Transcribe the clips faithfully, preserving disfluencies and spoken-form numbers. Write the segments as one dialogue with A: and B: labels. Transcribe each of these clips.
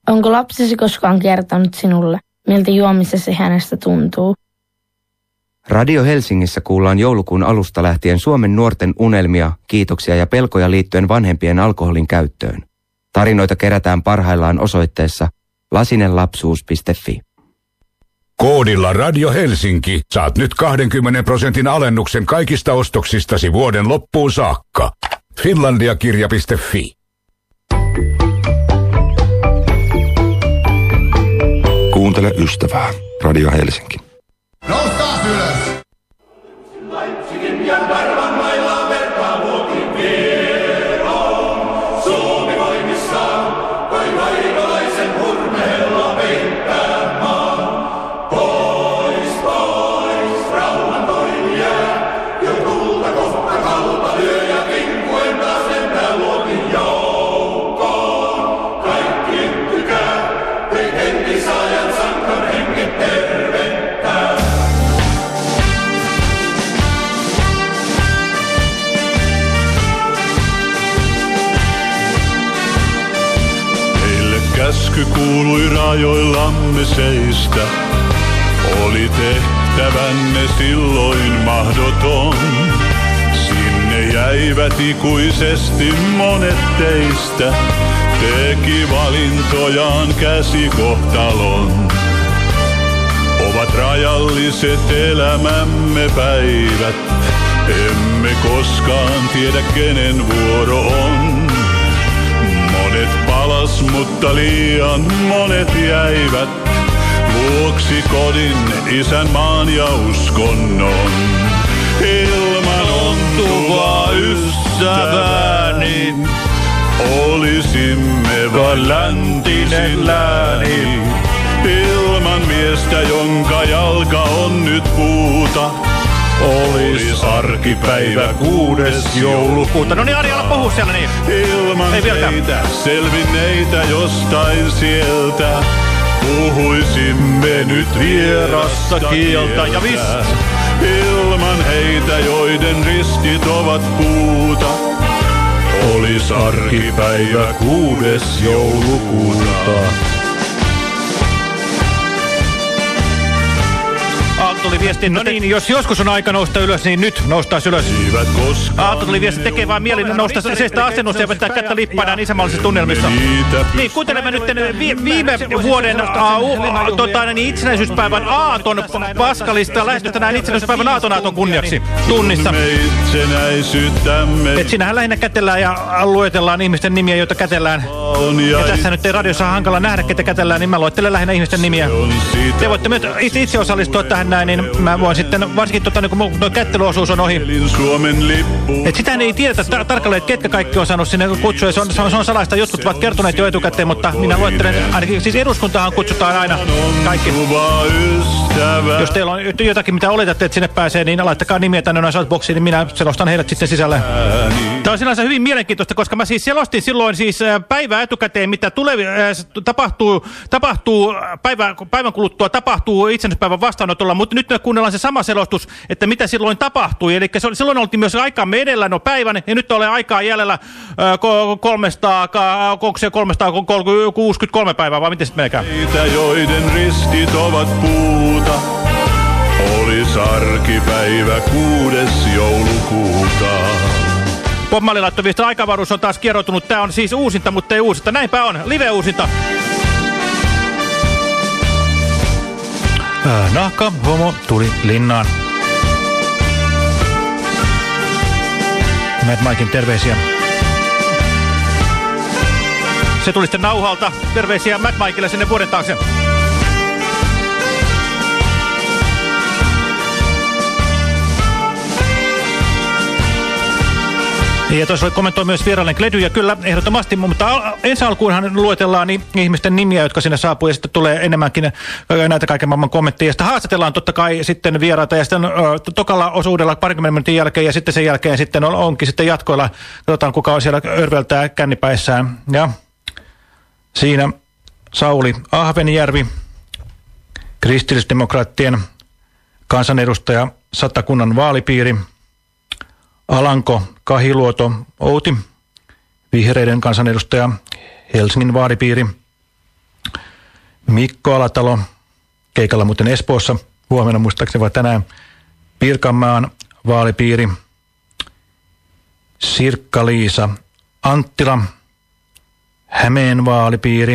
A: Onko lapsesi koskaan kertonut sinulle, miltä juomisesi hänestä tuntuu?
B: Radio Helsingissä kuullaan joulukuun alusta lähtien Suomen nuorten unelmia, kiitoksia ja pelkoja liittyen vanhempien alkoholin käyttöön. Tarinoita kerätään parhaillaan osoitteessa lasinenlapsuus piste fi.
C: Koodilla Radio Helsinki saat nyt kaksikymmentä prosentin alennuksen kaikista ostoksistasi vuoden loppuun saakka. finlandiakirja piste fi.
D: Kuuntele ystävää. Radio Helsinki.
E: Noustaan ylös! Leipzigin ja Darvan mailla vertaa vuotin vieroon. Suomi voimissaan, voi vaivalaisen hurmeella peittää maan. Pois, pois, rauhan toimia, jo tulta kohta kalpa lyö ja kinkuen taas lentää luotin joukkoon. Kaikkien tykää, teit entisaajan sankan henget tervettää.
F: Käsky kuului rajoillamme seistä, oli tehtävänne silloin mahdoton. Sinne jäivät ikuisesti monet teistä, teki valintojaan käsikohtalon. Ovat rajalliset elämämme päivät, emme koskaan tiedä kenen vuoro on. Monet palas, mutta liian monet jäivät vuoksi kodin, isänmaan ja uskonnon. Ilman ontuvaa ystävääni olisimme vain läntinen lääni. Ilman miestä, jonka jalka on nyt puuta, olis arkipäivä kuudes joulukuuta.
G: No niin, Arjala, puhu siellä niin.
F: Ilman
G: ei
F: teitä selvinneitä jostain sieltä, puhuisimme nyt vierasta kieltä.
G: Ja vis.
F: Ilman heitä, joiden riskit ovat puuta, olis arkipäivä kuudes joulukuuta.
G: Aalto tuli viesti, no niin, jos joskus on aika nousta ylös, niin nyt noustaan ylös. Aalto tuli viesti, tekee vaan mieli nousta seistä asennossa ja vetää kättä lippaadaan isänmaallisissa tunnelmissa. Niin, kuuntelemme nyt vi viime vuoden uh, tota, niin itsenäisyyspäivän aaton paskalista lähestystä näin itsenäisyyspäivän aaton aaton kunniaksi tunnissa. Et siinähän lähinnä kätellään ja luetellaan ihmisten nimiä, joita kätellään. Ja tässä nyt ei radiossa hankala nähdä, ketä kätellään, niin mä luettelen lähinnä ihmisten nimiä. Te voitte myös itse, itse osallistua tähän näin, niin mä voin sitten, varsinkin tota, niin kun tuo kättelyosuus on ohi. Et sitä ei tiedetä tar tarkalleen, että ketkä kaikki on saanut sinne kutsua. Se on, se on salaista, jotkut ovat kertoneet jo etukäteen, mutta minä luettelen, ainakin siis eduskuntahan kutsutaan aina kaikki. Jos teillä on jotakin, mitä oletatte, että sinne pääsee, niin laittakaa nimiä tänne noin shoutboxiin, niin minä selostan heidät sitten sisälle. Tämä on sinänsä hyvin mielenkiintoista, koska mä siis selostin silloin siis päivää etukäteen, mitä tulevi, äh, tapahtuu, tapahtuu päivän, päivän kuluttua tapahtuu itsenäisyyspäivän vastaanotolla, mutta nyt me kuunnellaan se sama selostus, että mitä silloin tapahtui. Eli silloin oltiin myös aikaamme edellä no päivän, ja nyt ole aikaa jäljellä äh, kolmesataakuusikymmentäkolme päivää, vai miten sitten menekään?
F: Niitä, joiden riskit ovat puuta, olis arkipäivä kuudes joulukuuta.
G: Bob Marley laittoi viesti, aikavaruus on taas kierroutunut. Tää on siis uusinta, mutta ei uusinta. Näinpä on. Live-uusinta. Äh, nahka, homo, tuli linnaan. Mad Mikein terveisiä. Se tuli sitten nauhalta. Terveisiä Mad Mikelle sinne vuoden taakse. Ja tuossa kommentoi myös vierailleen Kledyjä, kyllä, ehdottomasti, mutta ensi alkuunhan luetellaan niin ihmisten nimiä, jotka sinne saapuu, ja sitten tulee enemmänkin näitä kaiken maailman kommentteja. Ja sitten haastatellaan totta kai sitten vieraita, ja sitten uh, tokalla osuudella parikymmenen minuutin jälkeen, ja sitten sen jälkeen sitten on, onkin sitten jatkoilla, katsotaan kuka on siellä örveltää kännipäissään. Ja siinä Sauli Ahvenjärvi, kristillisdemokraattien kansanedustaja, Satakunnan vaalipiiri, Alanko Kahiluoto Outi, vihreiden kansanedustaja, Helsingin vaalipiiri, Mikko Alatalo, keikalla muuten Espoossa, huomenna muistaakseni vai tänään, Pirkanmaan vaalipiiri, Sirkka-Liisa Anttila, Hämeen vaalipiiri,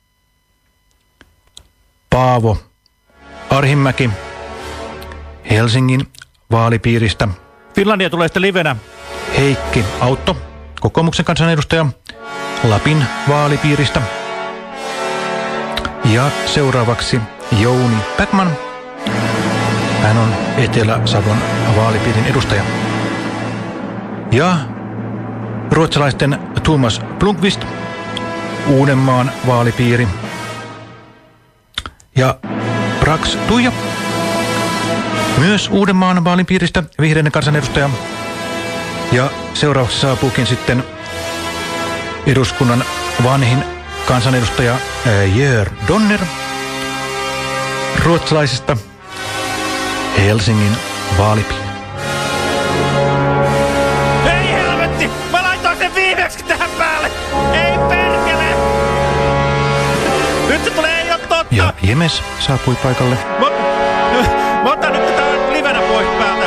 G: Paavo Arhimäki, Helsingin vaalipiiristä.
H: Finlandia tulee sitten livenä.
G: Heikki Autto, kokoomuksen kansanedustaja, Lapin vaalipiiristä. Ja seuraavaksi Jouni Päckman. Hän on Etelä-Savon vaalipiirin edustaja. Ja ruotsalaisten Thomas Blomqvist, Uudenmaan vaalipiiri. Ja Brax Tuija, myös Uudenmaan vaalipiiristä, vihreinen kansanedustaja. Ja seuraavaksi saapuukin sitten eduskunnan vanhin kansanedustaja Jör Donner ruotsalaisesta Helsingin vaalipiiri.
H: Ei helvetti! Mä laitoin sen viimeksi tähän päälle! Ei perkele! Nyt se tulee, ei oo totta!
G: Ja Jemes saapui paikalle.
H: Mä, mä otan nyt tätä livenä pois päältä.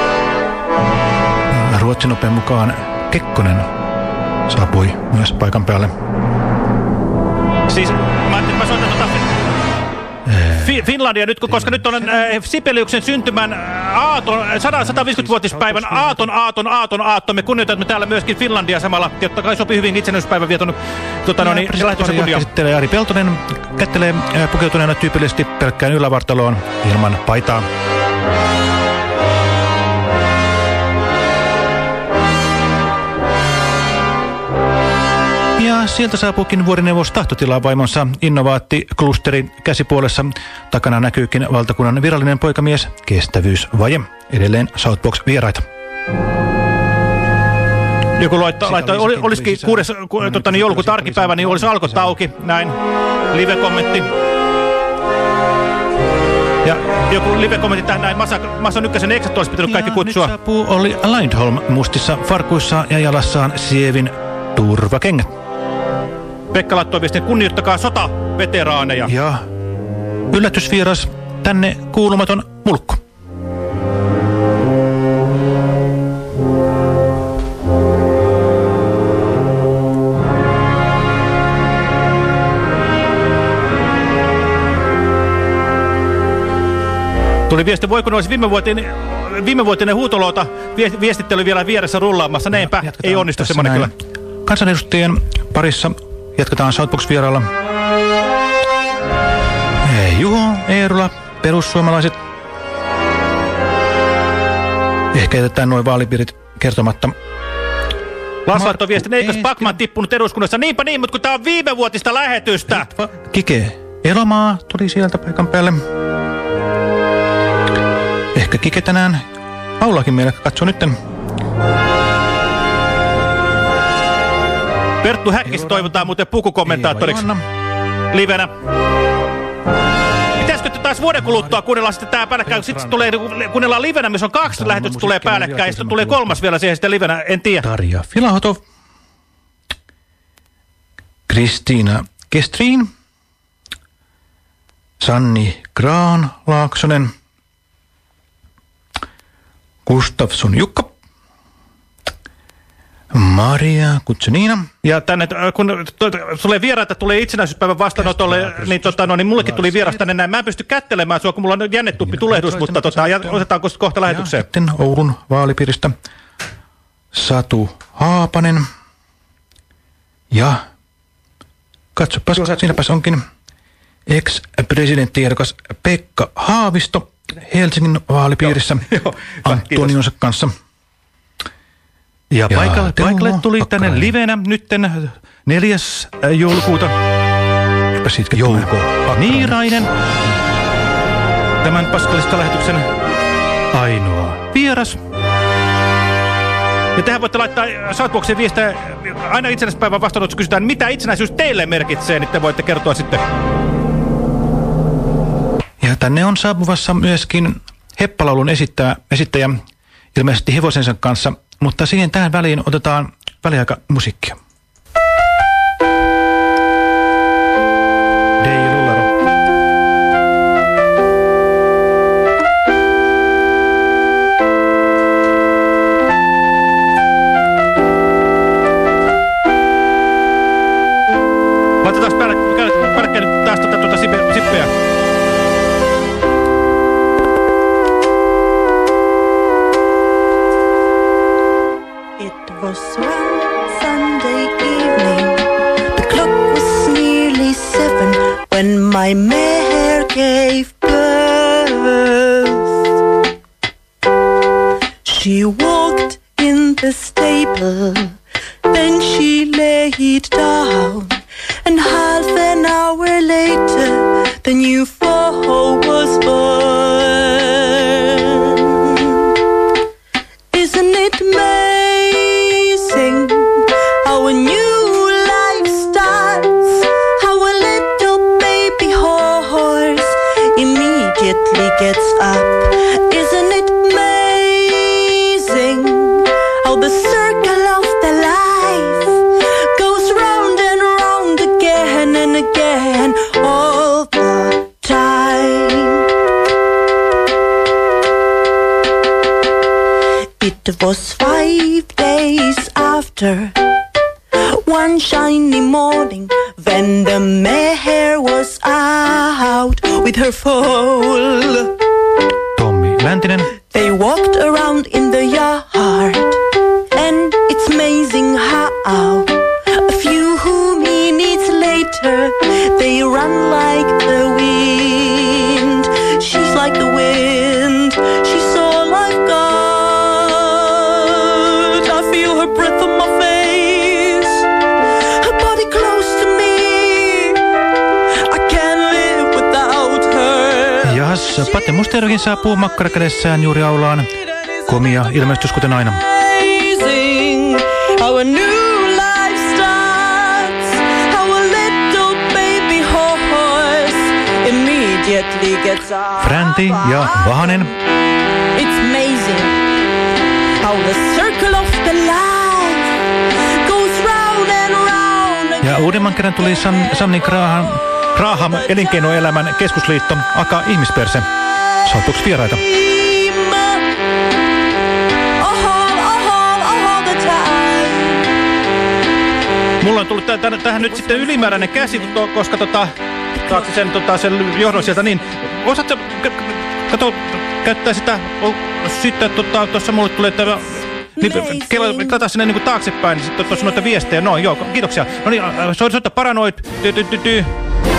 G: Ruotsin open mukaan Kekkonen saapui myös paikan päälle.
H: Siis mä ajattelin, mä soitan tota Fi Finlandia nyt, koska nyt on äh, Sibeliuksen syntymän aaton, sata viisikymmentävuotispäivän aaton, aaton, aaton, aaton. Me kunnioitamme täällä myöskin Finlandia samalla. Totta kai sopii hyvin itsenäisyyspäivän vieton tota, no, niin, lähetyksen kunnia.
G: Käsittelee Ari Peltonen, kättelee äh, pukeutuneena tyypillisesti pelkkään ylävartaloon ilman paitaa. Ja sieltä saapuukin vuorineuvos Tahtotila vaimonsa innovaattiklusteri käsipuolessa. Takana näkyykin valtakunnan virallinen poikamies Kestävyysvaje. Edelleen Southbox vieraita.
H: Joku laittoi, laittoi oli, olisikin kuudes ku, tota, niin joulukuuta arkipäivä, niin olisi Alkot auki. Näin, live-kommentti. Ja joku live-kommentti tähän näin, Masa, Masa Nykkäsen eksat olisi pitänyt kaikki kutsua.
G: Ja nyt saapuu Olli Lindholm mustissa farkuissa ja jalassaan sievin turvakengät.
H: Pekka laittoi viestin, kunnioittakaa sotaveteraaneja.
G: Ja yllätysvieras, tänne kuulumaton mulkku.
H: Tuli viesti, voi kun olisi viimevuotinen, viimevuotinen huutoloota viestittely vielä vieressä rullaamassa. Neinpä, ei onnistu semmoinen kyllä.
G: Kansanedustajien parissa jatketaan Southbox-vierailla. Juho Eerula, perussuomalaiset. Ehkä jätetään noin vaalipiirit kertomatta.
H: Lars laittoi viestin, eikös Backman tippunut eduskunnassa? Niinpä niin, mutta kun tää on viimevuotista lähetystä.
G: Kike Elomaa tuli sieltä paikan päälle. Ehkä Kike tänään aulakin meillä katsoo nytten.
H: Perttu Häkkis toivotaan muuten pukukommentaattoriksi livenä. Pitäisikö taas vuoden kuluttua kuunnellaan sitten tää päällekkäin, sitten se tulee, kuunnellaan livenä, missä on kaksi lähetystä tulee päällekkäin, ja sitten tulee kolmas vielä siihen sitten livenä, en tiedä.
G: Tarja Filahotov, Kristiina Kestrin, Sanni Graan-Laaksonen, Gustafsson Jukka, Maria Kutsunina.
H: Ja tänne, kun tulee vieraita, tulee itsenäisyyspäivän vastaanotolle, niin, tota, no, niin mullekin tuli vieras tänne näin. Mä en pysty kättelemään sua, kun mulla on jännetuppi tulehdus, mutta tota, otetaanko kohta lähetykseen? Ja
G: sitten Oulun vaalipiiristä Satu Haapanen. Ja katsopas, siinäpäs onkin ex-presidenttiehdokas Pekka Haavisto Helsingin vaalipiirissä Antonionsa kanssa. Ja, ja paikalle, paikalle tuli Pakkanen. Tänne livenä nytten neljäs joulukuuta Jouko Niirainen. Tämän paskalista lähetyksen ainoa vieras.
H: Ja tähän voitte laittaa Southboxin viestejä. Aina itsenäisyyspäivän vastaanotossa kysytään, mitä itsenäisyys teille merkitsee, niin te voitte kertoa sitten.
G: Ja tänne on saapuvassa myöskin Heppalaulun esittäjä, esittäjä ilmeisesti hevosensa kanssa. Mutta siihen tähän väliin otetaan väliaika musiikkia. Dei Lullaro.
H: Laitetaan pärkkäin nyt taas tuota, tuota sipe, sippeä.
I: It was one Sunday evening. The clock was nearly seven when my mare gave birth. She walked in the stable, then she laid down, and half an hour later the new foal was born. Isn't it amazing how a new life starts, how a little baby horse immediately gets up? Isn't it amazing how the circle of the life goes round and round again and again all the time? It was five days after one shiny morning when the mare was out with her foal.
H: Tommi Läntinen.
I: They walked around in the yard, and it's amazing how a few minutes later they run like the wind. She's like the wind, she's so like God. I feel her breath on my face, her body close to me. I can't live without her.
H: Jahas, Pate Musterkin saapuu makkarakädessään juuri aulaan. Komia ilmestys kuten aina.
I: Amazing how a new life starts, how a little baby horse immediately gets up.
H: Fränti ja Vahanen.
I: It's amazing how the circle of the life goes round and round again.
H: Ja uudemman kerran tuli San, Sanni Graham, Graham elinkeinoelämän keskusliitto Aka Ihmisperse. Saatuuks vieraita? Mulla on tullut täh tähän nyt sitten ylimääräinen käsi, koska tota, taakse sen, tota, sen johdon sieltä, niin osaatko, kato, käyttää sitä, sitten tuossa tota, mulle tulee tämä, niin katsotaan sinne niin taaksepäin, niin sitten tuossa noita viestejä, no joo, kiitoksia. No niin, soita paranoid, ty, ty, ty, ty.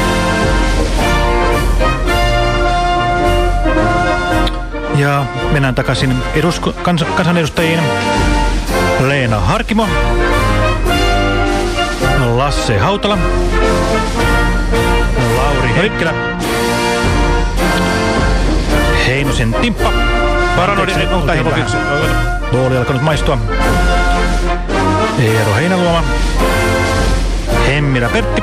H: Ja mennään takaisin edusku, kans, kansanedustajiin. Leena Harkimo. Lasse Hautala. Lauri Heikkilä. Heinosen Timppa. Paranoidin, on tämä helpompi. Tuoli alkanut maistua. Eero Heinaluoma. Hemmilä Pertti.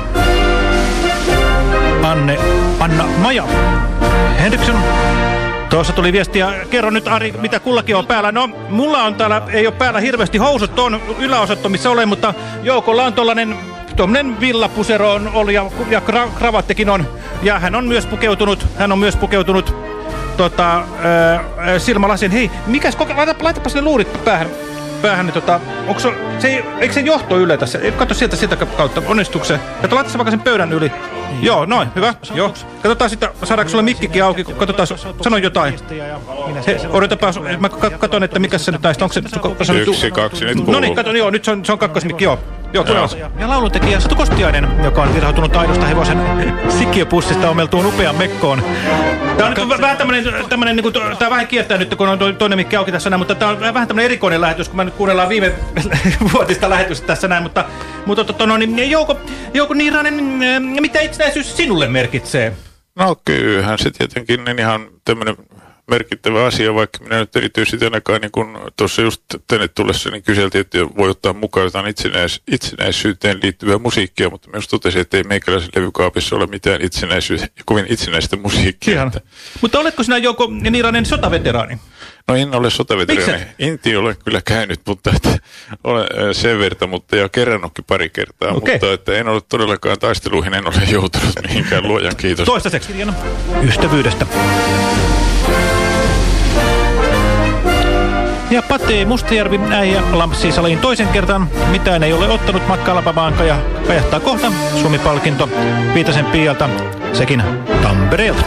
H: Anne, Anna Maja. Henriksson. Tuossa tuli viestiä. Kerro nyt, Ari, mitä kullakin on päällä. No, mulla on täällä, ei ole päällä hirveästi housut tuon yläosatto, missä olen, mutta Joukolla on tollanen, tuommoinen villapusero on ollut ja, ja kra, kravattekin on. Ja hän on myös pukeutunut, hän on myös pukeutunut tota, ää, silmälasien. Hei, mikäs, laita, laitapa sinne luurit päähän. päähän niin tota, onko se, se, eikö se johto yle tässä? Katso sieltä sitä kautta, onnistuuko se? Kato, laita se vaikka sen pöydän yli. Joo, noin, hyvä. Joo. Katsotaan sitten, saadaanko sulle mikkikin auki, katsotaan, sano jotain. He, odotapa, mä katson, että mikä se nyt näistä, onko se... se
J: Yksi, kaksi, nyt kuuluu.
H: No niin, kato, joo, nyt se on, se on kakkosmikki, joo. Joo, joo. Ja lauluntekijä Satu Kostiainen, joka on virhautunut aidosta hevosen sikkiöpussista ommeltuun upean mekkoon. Tää on nyt vähän tämmönen, tämmönen, niinku, tää vähän kiertää nyt, kun on toinen mikki auki tässä näin, mutta tää on vähän tämmönen erikoinen lähetys, kun mä nyt kuunnellaan viime vuotista lähetystä tässä näin, mutta, mutta to, no, niin, Jouko, Jouko Niiranen, mitä itsenäisyys sinulle merkitsee?
J: No kyllähän se tietenkin niin ihan tämmönen merkittävä asia, vaikka minä nyt erityisesti ainakaan niin kun tuossa just tänne tullessa niin kyseltiin, että voi ottaa mukaan jotain itsenäis itsenäisyyteen liittyvää musiikkia, mutta myös totesin, että ei meikäläisen levykaapissa ole mitään itsenäisyyttä, kovin itsenäistä musiikkia. Että...
H: Mutta oletko sinä Jouko Niiranen sotaveteraani?
J: No en ole sotaveteraani. Inti olen kyllä käynyt, mutta että olen sen verta, mutta ja kerrannutkin pari kertaa, okay. Mutta että en ole todellakaan taisteluihin, en ole joutunut mihinkään, luojan kiitos.
H: Toistaiseksi ystävyydestä. Ja Pate Mustajärvi äijä lampsii saliin toisen kertaan. Mitään ei ole ottanut matkalla ja kajahtaa kohta. Suomi-palkinto Viitasen Pialta, sekin Tampereelta.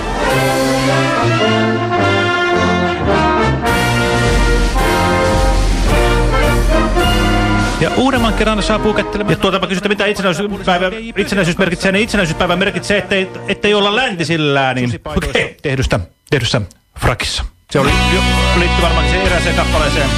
H: Ja uudemman kerran saapuu kättelemään. Ja tuotapa kysytä, mitä itsenäisyyspäivä, itsenäisyys merkitsee. Niin itsenäisyyspäivä merkitsee, ettei, ettei olla läntisillään. Niin okay. tehdystä, tehdyssä frakissa. Se oli liitty varmaan se erääseen kappaleeseen.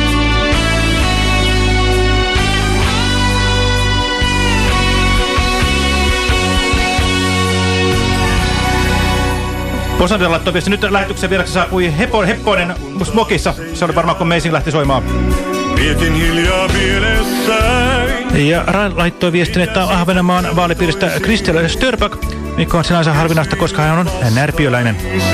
H: Posanilla laittoi viesti. Nyt lähetyksen vieraksi saapui Hepo, Hepponen Smokissa. Se oli varmaan, kun Meisin lähti soimaan.
E: Mietin hiljaa mielessäin.
H: Ja Rail laittoi viestin, että Ahvenanmaan vaalipiiristä Kristel Störbak, mikä on sinänsä harvinaista, koska hän on närpiöläinen.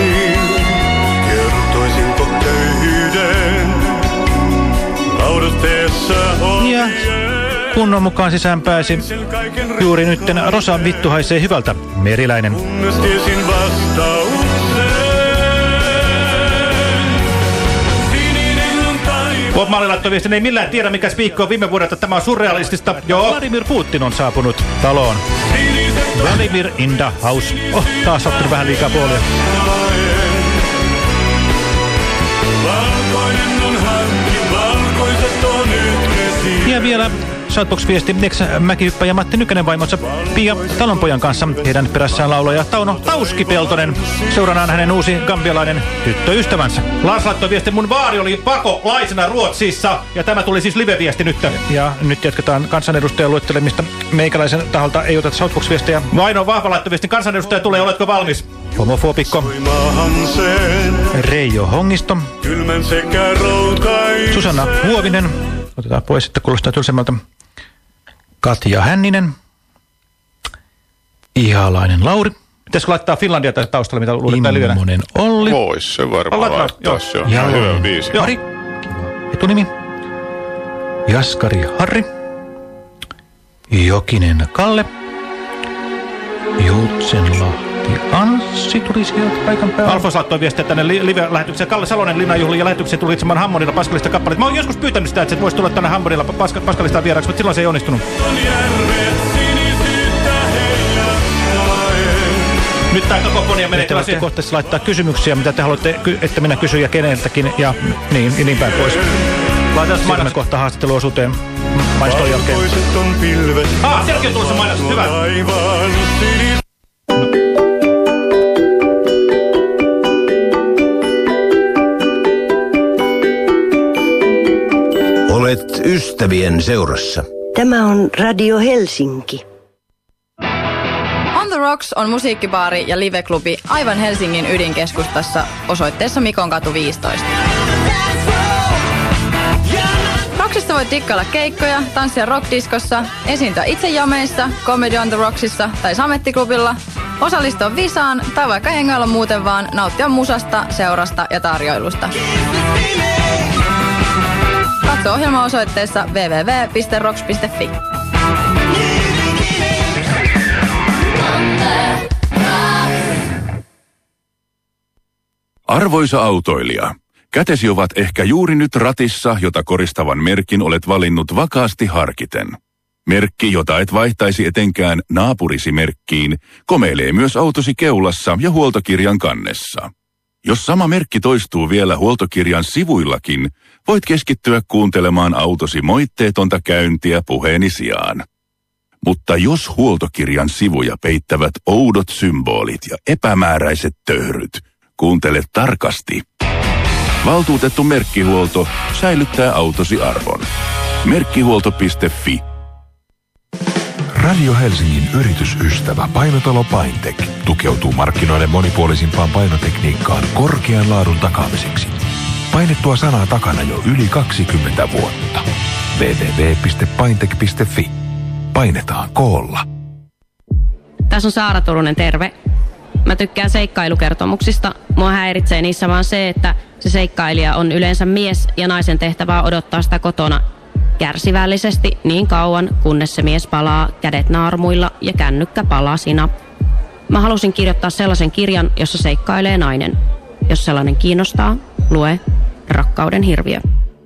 E: Kertoisinko köyhyyden laudatteessa
H: Ja kunnon mukaan sisään pääsi juuri nytten Rosa vittu haisee hyvältä, Meriläinen.
E: kunnes tiesin vastauksen.
H: Bob Marley laittoi viestin, ei millään tiedä mikä spiikko on viime vuodelta, tämä on surrealistista. Joo, Vladimir Putin on saapunut taloon. Vladimir in the house. Oh, taas ottanut vähän liikaa puolia.
E: Valkoinen on hanki, valkoiset on yhdesi.
H: Ja vielä Shoutbox-viesti ex-mäkihyppäjä Matti Nykänen vaimonsa Pia Talonpojan kanssa. Heidän perässään laulaja Tauno Tauski-Peltonen. Seuranaan hänen uusi gambialainen tyttöystävänsä. Lars laittoi viesti, mun vaari oli pakolaisena Ruotsissa. Ja tämä tuli siis live-viesti nyt. Ja nyt jatketaan kansanedustajan luettelemista. Meikäläisen taholta ei oteta Shoutbox-viestejä. Vaino Vahva laittoi viestin, kansanedustaja tulee, oletko valmis? Homofobikko. Reijo Hongisto. Susanna Huovinen. Otetaan pois, että kuulostaa tylsemmältä. Katja Hänninen. Ihalainen Lauri. Pitäisikö laittaa Finlandia taustalle, mitä luulet tää livenä?
J: Immonen
H: Olli.
J: Vois se varmaan laittaa, se on
H: ja
J: hyvä biisi.
H: Mari. Etunimi. Jaskari Harri. Jokinen Kalle. Joutsenlahti Anssi tuli sieltä paikan päällä. Alfons laittoi viestiä tänne li live-lähetykseen. Kalle Salonen Linnanjuhliin ja lähetykseen tuli itsemään Hammondilla Paskalista kappaleet. Mä oon joskus pyytänyt sitä, että se voisi tulla tänne Hammondilla Paska Paskalistaan vieraksi, mutta silloin se ei onnistunut. Nyt tää kakofonia menee. Te voitte kohteessa laittaa kysymyksiä, mitä te haluatte, että minä kysyn ja keneltäkin, ja niin, ja niin päin pois. Laitetaan mainokset kohta haastatteluosuuteen mainoston jälkeen. Ah, sielläkin on tulossa mainokset, hyvä.
K: Olet ystävien seurassa.
L: Tämä on Radio Helsinki.
M: On the Rocks on musiikkibaari ja liveklubi aivan Helsingin ydinkeskustassa osoitteessa Mikonkatu viisitoista. Rocksista voi tikkailla keikkoja, tanssia rockdiskossa, esiintyä itse jameissa, Comedy on the Rocksissa tai Samettiklubilla, osallistua visaan tai vaikka hengailla muuten vaan nauttia musasta, seurasta ja tarjoilusta. Katso ohjelma osoitteessa double-u double-u double-u piste rocks piste fi.
C: Arvoisa autoilija, kätesi ovat ehkä juuri nyt ratissa, jota koristavan merkin olet valinnut vakaasti harkiten. Merkki, jota et vaihtaisi etenkään naapurisi merkkiin, komeilee myös autosi keulassa ja huoltokirjan kannessa. Jos sama merkki toistuu vielä huoltokirjan sivuillakin, voit keskittyä kuuntelemaan autosi moitteetonta käyntiä puheeni sijaan. Mutta jos huoltokirjan sivuja peittävät oudot symbolit ja epämääräiset töyryt, kuuntele tarkasti. Valtuutettu merkkihuolto säilyttää autosi arvon. Merkkihuolto piste fi.
N: Radio Helsingin yritysystävä Painotalo Paintec tukeutuu markkinoiden monipuolisimpaan painotekniikkaan korkean laadun takaamiseksi. Painettua sanaa takana jo yli kaksikymmentä vuotta. double-u double-u double-u piste paintec piste fi. Painetaan koolla.
O: Tässä on Saara Turunen, terve. Mä tykkään seikkailukertomuksista. Mua häiritsee niissä vaan se, että se seikkailija on yleensä mies ja naisen tehtävää odottaa sitä kotona kärsivällisesti niin kauan, kunnes se mies palaa kädet naarmuilla ja kännykkä palasina. Mä halusin kirjoittaa sellaisen kirjan, jossa seikkailee nainen. Jos sellainen kiinnostaa, lue Rakkauden hirviö.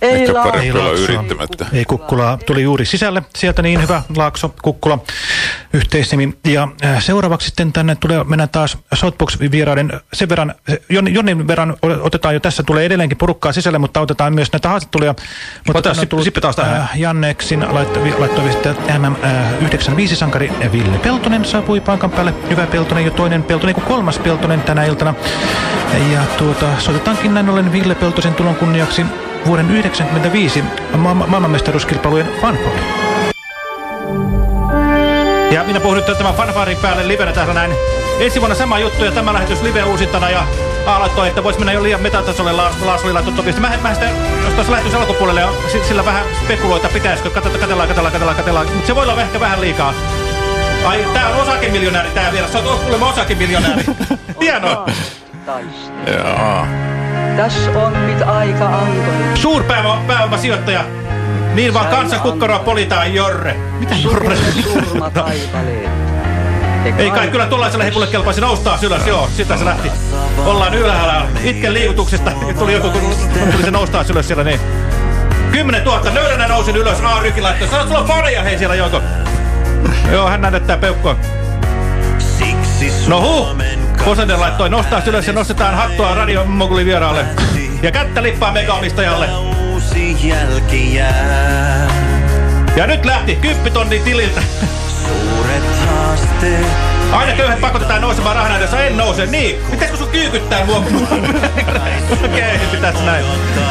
P: Ei
J: Ehkä
P: Laakso.
J: parempi olla yrittämättä.
G: Ei Kukkula tuli juuri sisälle. Sieltä niin hyvä Laakso, Kukkula, yhteisnimi. Ja äh, seuraavaksi sitten tänne tulee, mennään taas Southbox-vieraiden sen verran, Jonnin, Jonnin verran otetaan jo tässä, tulee edelleenkin porukkaa sisälle, mutta otetaan myös näitä haastatteluja. Mutta tänne on tullut äh, Janneksin laittoi, laittoi sitten M M yhdeksänkymmentäviisi-sankari Ville Peltonen saapui paikan päälle. Hyvä Peltonen jo toinen Peltonen kuin kolmas Peltonen tänä iltana. Ja tuota, soitetaankin näin ollen Ville Peltosen tulon kunniaksi vuoden yhdeksänkymmentäviisi ma ma maailmanmestaruuskilpailujen fanfare.
H: Ja minä puhun nyt tämän fanfarin päälle livenä täällä näin. Ensi vuonna sama juttu ja tämä lähetys live uusintana ja aloittoi, että voisi mennä jo liian metatasolle. Lars oli laittu topista. Mä, mä sitä, jos tuossa lähetys alkupuolelle ja sillä vähän spekuloita pitäisikö. Katellaan, katellaan, katellaan, katellaan. Mutta se voi olla ehkä vähän liikaa. Ai, tää on osakemiljonääri tää vielä. Sä oot kuulemma osakemiljonääri. Hienoa.
J: Jaa.
P: Tässä on nyt aika antoinen.
H: Suurpääomasijoittaja. Niin vaan kansankukkaroa politaan Jorre. Mitä Jorre? Ei kai, kyllä tuollaisella hepulle kelpaisi noustaa ylös, joo, sitä se lähti. Ollaan ylhäällä itken liikutuksesta, tuli joku, kun tuli se noustaa ylös siellä, niin. Kymmenen tuhatta, nöydänä nousin ylös, A-rykin laittoi. Sanoit, sulla on faneja, hei siellä Jouko. Joo, hän näyttää peukkoa. No huu, Posanen laittoi, nostaa ylös ja nostetaan hattua radiomogulin vieraalle. Ja kättä lippaa megaomistajalle. Ja nyt lähti, kymppitonnin tililtä. Aina köyhät pakotetaan nousemaan rahan edessä, en nouse. Niin, pitäisikö sun kyykyttää mua? Okei, okay, pitäis näin.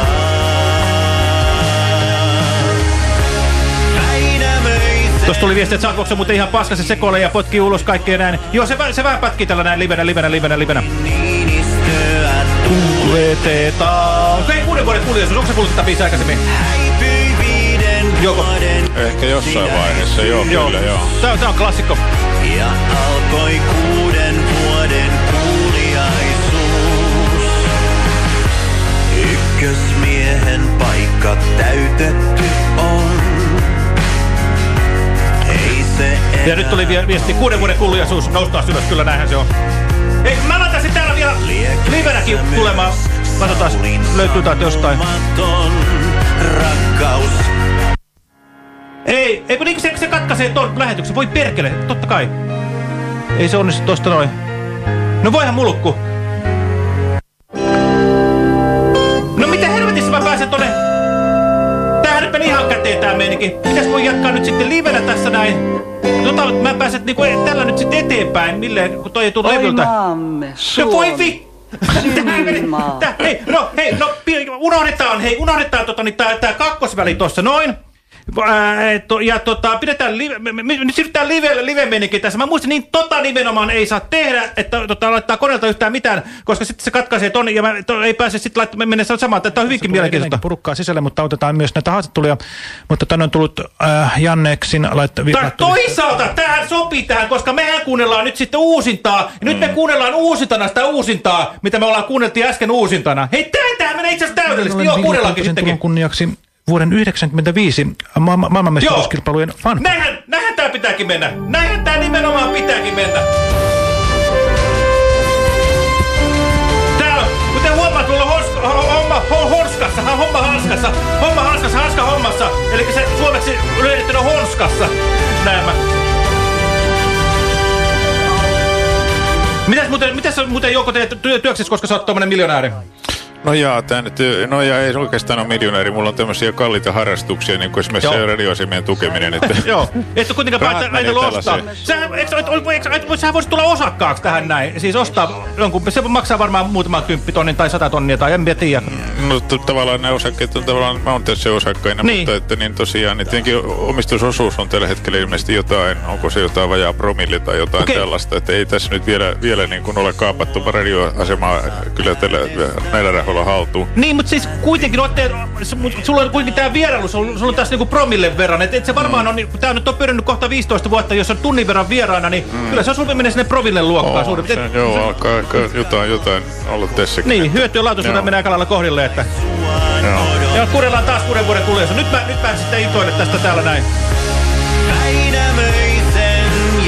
H: Tuossa tuli viesti, että Southbox on muuten ihan paskassa sekoille ja potkii ulos kaikkea näin. Joo, se, se vähän pätkii tällä näin livenä, livenä, livenä, livenä. Kuetetaan. Okei, kuuden vuoden kuljetus. Onko se kuullut tätä biisiä aikaisemmin? Joko?
J: Ehkä jossain vaiheessa, joo, joo. Kyllä, joo.
H: Tää on, tää on klassikko.
E: Ja alkoi kuuden vuoden kuuliaisuus. Ykkösmiehen paikka täytetty on. Ei se
H: ja nyt tuli viesti, kuuden vuoden kuuliaisuus. Noustaan ylös, kyllä näinhän se on. Ei, mä laittaisin täällä vielä livenäkin tulemaan. Katsotaan, löytyy täältä jostain. Rakkaus. Ei, ei kun niin se, se katkaisee ton lähetyksen. Voi perkele, totta kai. Ei se onnistu tosta noin. No voihan mulkku. No mitä helvetissä mä pääsen tonne? Tämähän nyt meni ihan käteen tää meininki. Mitäs voi jatkaa nyt sitten livenä tässä näin? Tota, mä pääsen niinku tällä nyt sitten eteenpäin. Milleen, kun toi ei tullut levyltä.
P: Oi maamme, Suomi.
H: No voi vi... Tää, hei, no hei, no unohdetaan, hei, unohdetaan tota, niin tää, tää kakkosväli tossa, noin. Ää, to, ja tota, pidetään live, me, me, nyt siirrytään livelle, live-menikin tässä. Mä muistin, niin tota nimenomaan ei saa tehdä, että tota, laittaa koneelta yhtään mitään, koska sitten se katkaisee tonne ja mä, to, ei pääse sitten laittamaan mennä samaan. Tämä on hyvinkin mielenkiintoista. Porukkaa sisälle, mutta otetaan myös näitä haastatteluja. Mutta tänne on tullut äh, Janneksin laittavia. Toisaalta tähän sopii tähän, koska mehän kuunnellaan nyt sitten uusintaa. Ja nyt mm. me kuunnellaan uusintana sitä uusintaa, mitä me ollaan kuunneltiin äsken uusintana. Hei, tähän, tähän menee itse asiassa täydellisesti. Joo, kuunnellaankin sittenkin. Kunniaksi vuoden yhdeksänkymmentäviisi ma ma maailmanmestaruuskilpailujen fanfare. Näinhän, näinhän tää pitääkin mennä. Näinhän tää nimenomaan pitääkin mennä. Tää on, kuten huomaat, mulla on horska, homma horskassa, homma hanskassa, homma hanskassa, hanska hommassa. Elikkä se suomeksi löydettynä honskassa. Näin Mitäs muuten, mitäs muuten Jouko teet työksessä, koska sä oot tommonen miljonääri?
J: No jaa, tää nyt, no ja ei oikeastaan ole miljonääri. Mulla on tämmöisiä kalliita harrastuksia, niin kuin esimerkiksi se radioasemien tukeminen. Että joo,
H: et kuitenkaan päätä näitä ostaa. Sähän voisit tulla osakkaaksi tähän näin. Siis ostaa jonkun, se maksaa varmaan muutaman kymppitonnin tai sata tonnia tai en tiedä.
J: No tavallaan nämä osakkeet on tavallaan, mä oon tässä osakkaina, niin. Mutta että niin tosiaan, niin tietenkin omistusosuus on tällä hetkellä ilmeisesti jotain, onko se jotain vajaa promille tai jotain okay. Tällaista. Että ei tässä nyt vielä, vielä niin kuin ole kaapattu radioasemaa kyllä tällä, näillä rahoilla haltuun.
H: Niin, mutta siis kuitenkin, no, te, sulla on kuitenkin tää vierailu, sulla on tässä niinku promillen verran, että et se varmaan on, tää on nyt on pyörinyt kohta viisitoista vuotta, jos on tunnin verran vieraana, niin mm. kyllä se on sulla menee sinne promillen luokkaan.
J: Oh, se, et, joo, se, alkaa, alkaa jotain, jotain olla tässäkin.
H: Niin, hyöty ja laatuisuuden menee aika lailla kohdille, että... Joo. Ja kuunnellaan taas kuuden vuoden kuljeessa. Nyt mä, nyt mä sitten intoille tästä täällä näin. Pitäis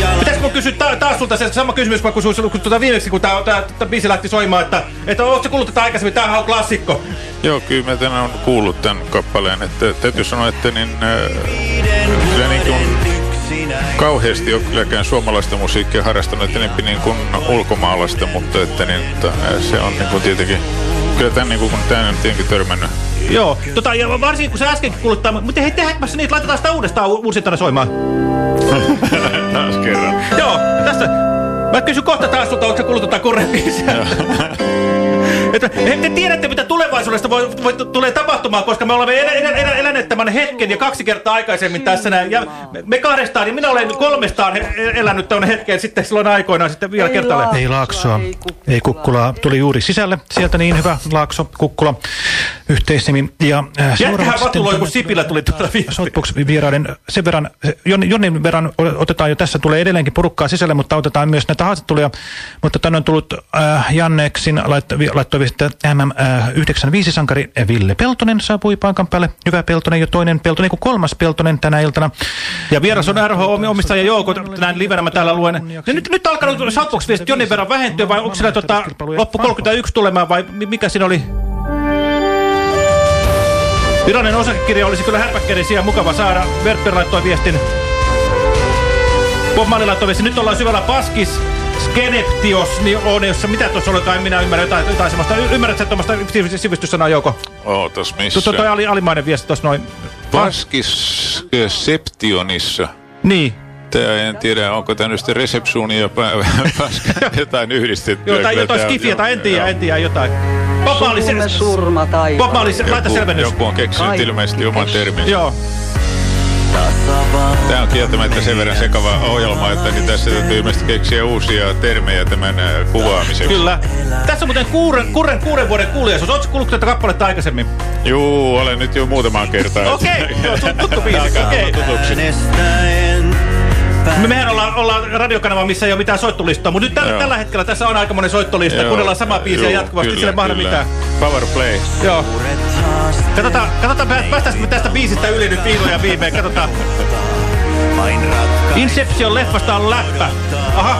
H: mun kysyä ta taas sulta se sama kysymys, kun kysyin tuota viimeksi, kun tää, tää, tää biisi lähti soimaan, että, että ootko sä kuullut tätä aikaisemmin? Tämähän on klassikko.
J: Joo, kyllä mä tänään on kuullut tämän kappaleen, että täytyy sanoa, että niin, äh, kyllä niin kuin kauheasti ole kylläkään suomalaista musiikkia harrastanut, että enempi niin kuin ulkomaalaista, mutta että niin, se on niin kuin tietenkin, kyllä tämän niin kuin kun tämän on tietenkin törmännyt.
H: Joo, tota, ja varsinkin kun sä äskenkin kuuluttaa, mutta hei, tehdäänkö niitä, laitetaan sitä uudestaan uusintana soimaan.
J: Taas kerran.
H: Joo, tässä. Mä kysyn kohta taas sulta, onko sä kuullut tota Kurre-biisiä? Että, he, te tiedätte, mitä tulevaisuudesta voi, voi, tulee tapahtumaan, koska me olemme el, el, el, eläneet tämän hetken ja kaksi kertaa aikaisemmin tässä näin. Ja me, me kahdestaan, ja minä olen kolmestaan he, elänyt tämän hetken sitten silloin aikoinaan sitten vielä kertaalleen.
G: Ei Laaksoa, ei Kukkulaa. Tuli juuri sisälle. Sieltä niin hyvä Laakso, Kukkula, yhteisnimi. Ja äh,
H: jätkähän vatuloi, kun Sipilä tuli tuolla viesti.
G: Soundbox-vieraiden sen verran, Jon, Jonnin verran otetaan jo tässä, tulee edelleenkin porukkaa sisälle, mutta otetaan myös näitä haastatteluja. Mutta tänne on tullut äh, Janneksin laittoi M M yhdeksänkymmentäviisi-sankari Ville Peltonen saapui paikan päälle. Hyvä Peltonen jo toinen Peltonen kuin kolmas Peltonen tänä iltana.
H: Ja vieras on R H-omistaja Jouko, näin livenä mä täällä luen. Ja nyt, nyt alkanut Soundbox-viestit jonnin verran vähentyä, vai onko siellä tota, loppu kolmekymmentäyksi tulemaan, vai mikä siinä oli? Virallinen osakekirja olisi kyllä härpäkkäinen sijaan mukava saada. Verpper laittoi viestin. Bob Marley laittoi viestin. Nyt ollaan syvällä paskis. Skeneptios, niin on, jossa mitä tuossa olikaan, en minä ymmärrän jotain, jotain semmoista. Ymmärrät sä tuommoista sivistyssanaa, Jouko?
J: Ootas missä?
H: Tuo toi oli alimainen viesti tuossa noin.
J: Paskisseptionissa.
H: Niin.
J: Tää en tiedä, onko tämä nyt sitten resepsuuni ja jotain yhdistetty.
H: Joo, tai jotain skifiä, tai en tiedä, en tiedä jotain. Bob Marley, Bob Marley, laita selvennys.
J: Joku on keksinyt ilmeisesti oman terminsä.
H: Joo.
J: Tämä on kieltämättä sen verran sekava ohjelma, että niin tässä täytyy ilmeisesti keksiä uusia termejä tämän kuvaamiseksi.
H: Kyllä. Tässä on muuten kuuren, kuuren, kuuren vuoden kuulijaisuus. Oletko kuullut tätä kappaletta aikaisemmin?
J: Juu, olen nyt jo muutamaan kertaan.
H: Okei, okay. Sun tuttu biisi. Okei. Mehän ollaan, ollaan radiokanava, missä ei ole mitään soittolistaa, mutta nyt tällä, tällä hetkellä tässä on aika monen soittolista. Joo. Kuunnellaan samaa biisiä Joo, jatkuvasti, kyllä, sille ei mahda mitään.
J: Power play.
H: Joo. Katsotaan, katsotaan päästäänkö tästä biisistä yli nyt viimein ja viimein. Katsotaan. Inception leffasta on läppä. Aha.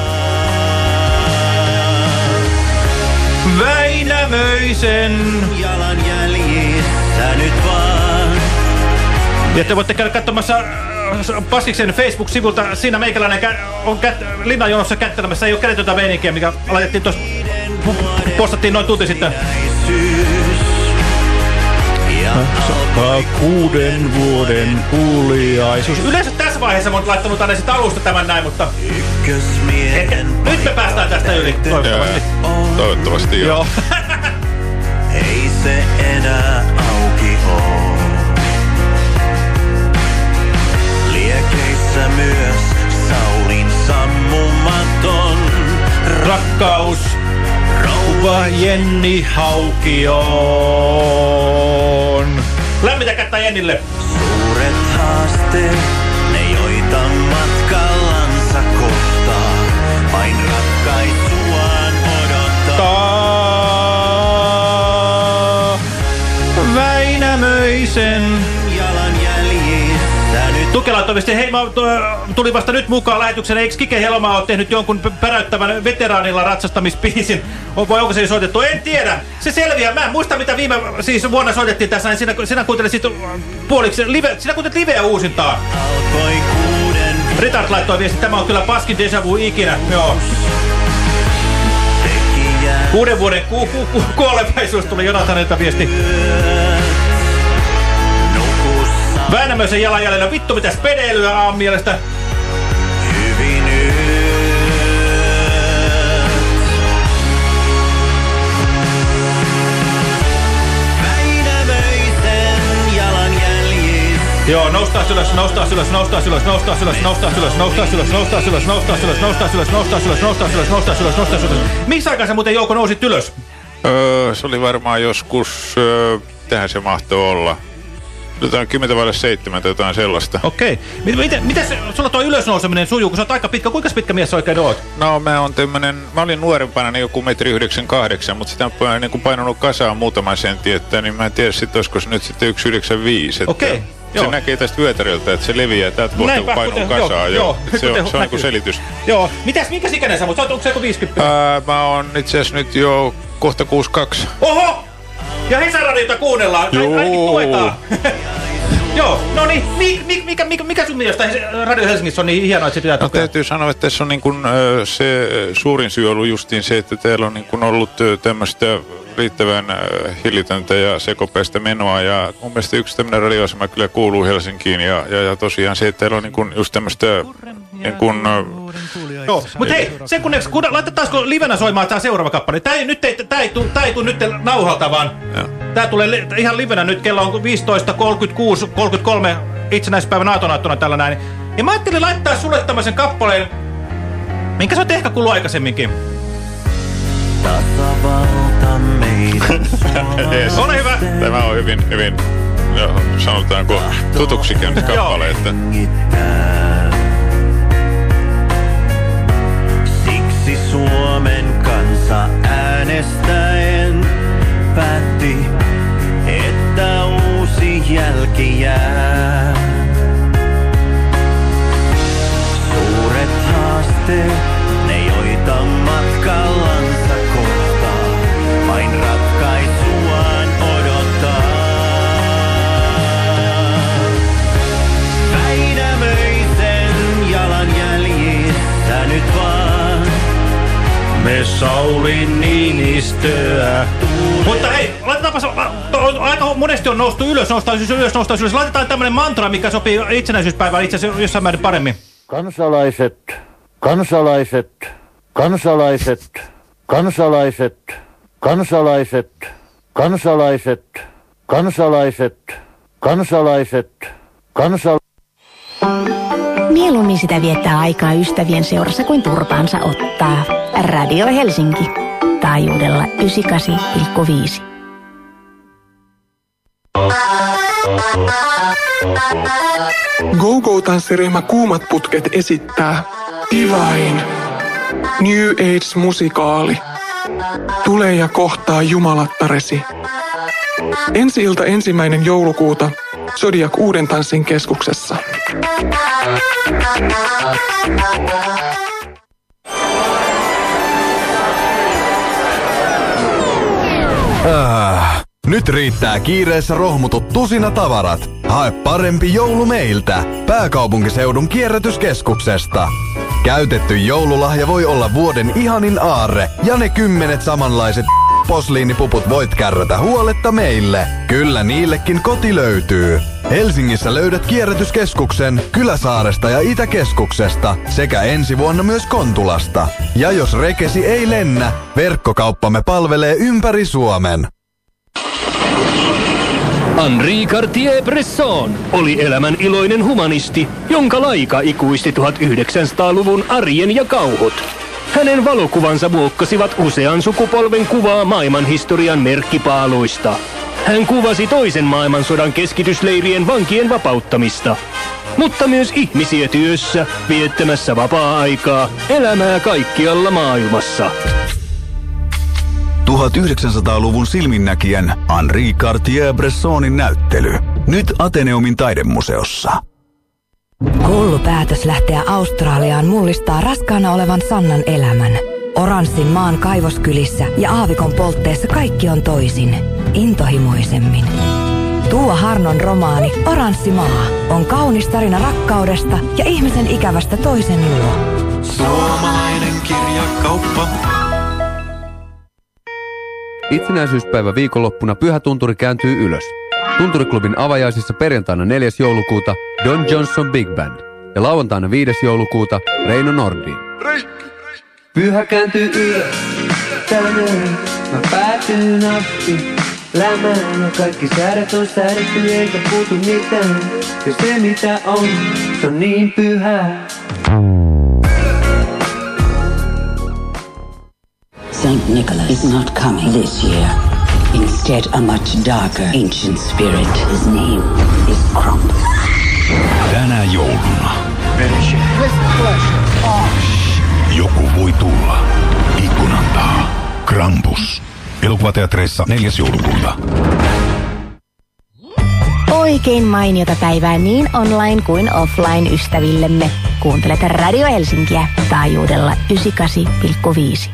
H: Väinämöisen jalanjäljissä nyt vaan. Ja te voitte käydä katsomassa Paskiksen Facebook-sivulta. Siinä meikäläinen on linnanjonossa kättelemässä. Ei ole kädetöntä meininkiä, mikä laitettiin tuossa, postattiin noin tunti sitten. Kuuden vuoden kuuliaisuus. Yleensä tässä vaiheessa mä oon laittanut tänne sit alusta tämän näin, mutta ehkä nyt me päästään tästä yli, toivottavasti.
J: Toivottavasti joo.
H: Joo.
E: Ei se enää auki oo. Liekeissä myös Saulin sammumaton
H: rakkaus. Rouva Jenni Haukioon. Lämmitä kättä Jennille.
E: Suuret haasteet, ne joita matkallansa kohtaa, vain ratkaisuaan odottaa.
H: Väinämöisen
E: jalanjäljissä nyt.
H: Tukelaitovasti, hei, mä tulin vasta nyt mukaan lähetykseen. Eikö Kike Helma ole tehnyt jonkun päräyttävän veteraanilla ratsastamispiisin? Vai onko se soitettu? En tiedä. Se selviää. Mä en muista, mitä viime siis vuonna soitettiin tässä. Niin sinä, sinä kuuntelit sit puoliksi live, sinä kuuntelit liveä uusintaa. Ritard laittoi viesti. Tämä on kyllä paskin déjà vu ikinä. Joo. Kuuden vuoden ku, ku, ku, kuolevaisuus tuli Jonathanilta viesti. Väinämöisen jalanjäljellä. Vittu mitä spedeilyä aamun mielestä.
E: Hyvin yöt. Väinämöisen jalanjäljissä.
H: Joo, noustaa ylös, noustaa ylös, noustaa ylös, noustaa ylös, noustaa ylös, noustaa ylös, noustaa ylös, noustaa ylös, noustaa ylös, noustaa ylös, noustaa ylös, noustaa ylös, noustaa ylös. Missä aikaa sä muuten Jouko nousit ylös?
J: Öö, se oli varmaan joskus, öö, tähän se mahtoi olla. Jotain kymmentä vaille seitsemän, jotain sellaista.
H: Okei. Miten, miten se, sulla tuo ylösnouseminen sujuu, kun sä oot aika pitkä? Kuinka pitkä mies oikein oot?
J: No mä oon tämmönen, mä olin nuorempana niin joku metri yhdeksänkymmentäkahdeksan, mutta sitä on niin painanut kasaan muutaman sentin, että niin mä en tiedä sit, olisiko se nyt sitten yksi yhdeksänkymmentäviisi.
H: Okei.
J: Se näkee tästä vyötäröltä, että se leviää täältä kohta, kun painuu kasaan. Joo, joo. Se on, se on niin kuin selitys.
H: Joo. Mitäs, minkä ikäinen sä, mutta onko se joku viisikymmentä?
J: Ää, mä oon itse asiassa nyt jo kohta kuusikymmentäkaksi.
H: Oho! Ja Hesaradiota kuunnellaan. Joo. Ainakin tuetaan. Joo, no niin, mikä, mikä, mikä, mikä sun mielestä Radio Helsingissä on niin hienoa, että se pitää tukea?
J: No täytyy sanoa, että tässä on niin kuin, se suurin syy ollut justiin se, että teillä on niin kuin ollut tämmöistä riittävän hillitöntä ja sekopäistä menoa. Ja mun mielestä yksi tämmöinen radioasema kyllä kuuluu Helsinkiin. Ja, ja, ja tosiaan se, että teillä on niin kuin just tämmöistä niin kuin...
H: Joo, mutta hei, sen kun, kun laitetaanko livenä soimaan tämä seuraava kappale? Tämä ei, nyt ei, tämä ei, tämä ei tule nyt nauhalta, vaan ja. Tämä tulee li, ihan livenä nyt. Kello on viisitoista kolmekymmentäkuusi kolmekymmentäkolme itsenäispäivän aatonaattona tällä näin. Ja mä ajattelin laittaa sulle tämmöisen kappaleen, minkä sä oot ehkä kuullut aikaisemminkin.
Q: Tasavalta meidän
J: yes. Ole hyvä. Tämä on hyvin, hyvin, jo, sanotaanko, tutuksi käynyt kappale. Että...
Q: Siksi Suomen kansa äänestäen päätti, että uusi jälki jää. Suuret haasteet, ne joita matkallansa kohtaa, vain ratkaisuaan odottaa. Väinämöisen jalanjäljissä nyt vaan me Sauli Niinistöä.
H: Mutta hei, laitetaanpas, aika monesti on noustu ylös, noustaan ylös, noustaan ylös. Laitetaan tämmönen mantra, mikä sopii itsenäisyyspäivään itse asiassa jossain määrin paremmin.
R: Kansalaiset, kansalaiset, kansalaiset, kansalaiset, kansalaiset, kansalaiset, kansalaiset, kansalaiset, kansalaiset.
S: Mieluummin sitä viettää aikaa ystävien seurassa kuin turpaansa ottaa. Radio Helsinki. Taajuudella yhdeksänkymmentäkahdeksan pilkku viisi.
T: Go-Go-tanssiryhmä Kuumat putket esittää Divine, New Age-musikaali. Tule ja kohtaa jumalattaresi. Ensi-ilta ensimmäinen joulukuuta Zodiac Uuden tanssin keskuksessa.
U: Ah, nyt riittää kiireessä rohmutut tusina tavarat. Hae parempi joulu meiltä, pääkaupunkiseudun kierrätyskeskuksesta. Käytetty joululahja voi olla vuoden ihanin aarre ja ne kymmenet samanlaiset posliinipuput voit kärrätä huoletta meille. Kyllä niillekin koti löytyy. Helsingissä löydät kierrätyskeskuksen Kyläsaaresta ja Itäkeskuksesta sekä ensi vuonna myös Kontulasta. Ja jos rekesi ei lennä, verkkokauppamme palvelee ympäri Suomen.
V: Henri Cartier-Bresson oli elämän iloinen humanisti, jonka laika ikuisti tuhatyhdeksänsataaluvun arjen ja kauhut. Hänen valokuvansa muokkasivat usean sukupolven kuvaa maailmanhistorian merkkipaaluista. Hän kuvasi toisen maailmansodan keskitysleirien vankien vapauttamista, mutta myös ihmisiä työssä, viettämässä vapaa-aikaa, elämää kaikkialla maailmassa.
W: tuhatyhdeksänsataaluvun silminnäkijän Henri Cartier-Bressonin näyttely. Nyt Ateneumin taidemuseossa.
X: Hullu päätös lähteä Australiaan mullistaa raskaana olevan Sannan elämän. Oranssin maan kaivoskylissä ja aavikon poltteessa kaikki on toisin. Intohimoisemmin. Tuula Harnon romaani Oranssi maa on kaunis tarina rakkaudesta ja ihmisen ikävästä toisen luo.
W: Suomalainen kirjakauppa.
B: Itsenäisyyspäivä viikonloppuna Pyhä Tunturi kääntyy ylös. Tunturiklubin avajaisissa perjantaina neljäs joulukuuta Don Johnson Big Band ja lauantaina viides joulukuuta Reino Nordin.
Y: Pyhä kääntyy ylös, tänään mä päätyn nappi. Lämään ja kaikki säädöt on säädetty eikä puutu mitään. Ja se mitä on, se on niin pyhää.
Z: Saint Nicholas is not coming this year. Instead, a much darker ancient spirit. His name is Krampus.
W: Tänä jouluna joku voi tulla ikkunan taa. Krampus. Elokuvateatreissa neljäs joulukuuta.
S: Oikein mainiota päivää niin online kuin offline ystävillemme. Kuuntelet Radio Helsinkiä taajuudella yhdeksänkymmentäkahdeksan pilkku viisi.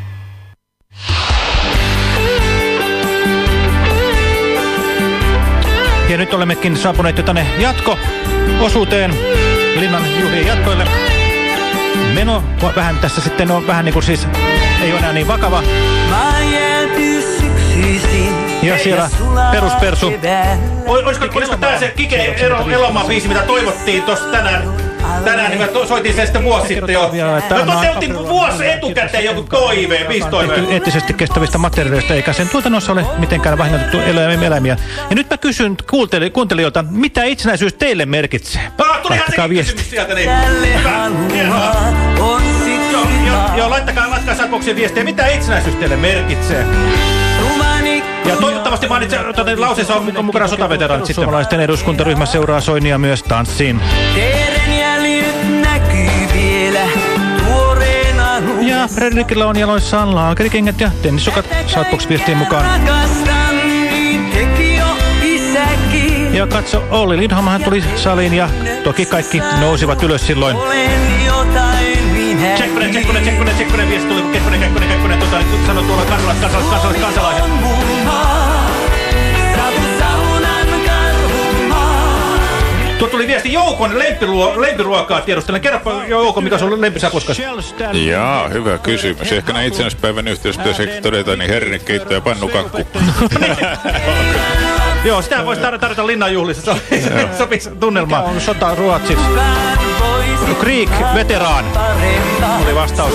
G: Ja nyt olemmekin saapuneet jo tänne jatko-osuuteen, Linnan juhlien jatkoille. Meno vähän tässä sitten on vähän niin kuin siis, ei ole enää niin vakava. Ja siellä peruspersu.
H: Olisiko, olisiko tää se Kike Elomaa biisi, mitä toivottiin tossa tänään? Tänään niin mä soitin sen sitten vuosi sitten jo. Mä toteutin vuosi etukäteen joku toiveen, viisi toiveen.
G: Eettisesti kestävistä materiaalista, eikä sen tuotannossa ole mitenkään vahingoitettu eläimiä. Ja nyt mä kysyn kuuntelijoilta, mitä itsenäisyys teille merkitsee?
H: Ah, tulihan sekin kysymys sieltä, niin. Hyvä. Joo, laittakaa matkaa Sakoksen viestiä, mitä itsenäisyys teille merkitsee? Ja toivottavasti mainitsen, että lauseessa on mukana sotaveteraanit sitten.
G: Suomalaisten eduskuntaryhmä seuraa Soinia myös tanssiin. Ja Fredrikillä on jaloissaan laakerikengät ja tennissukat Shoutbox-viestien mukaan. Ja katso, Olli Lindholmhan tuli saliin ja toki kaikki nousivat ylös silloin.
H: Tsekkonen, Tsekkonen, Tsekkonen, Tsekkonen viesti tuli, kun Kekkonen, Kekkonen, Kekkonen, tota, niin sanoi tuolla kansalaiset, kansalaiset, kansalaiset, kansalaiset. Tuo tuli viesti Joukon lempiruo, lempiruokaa tiedustellen. Kerropa Jouko, mikä on lempisakuskas?
J: Jaa, hyvä kysymys. Ehkä näin itsenäispäivän yhteydessä pitäisi todeta, niin hernekeitto ja pannukakku.
H: Joo, sitä voisi tarjota Linnan juhlissa. Sopisi tunnelmaa.
G: Mikä on sota ruotsiksi? Krieg, veteraan, oli vastaus.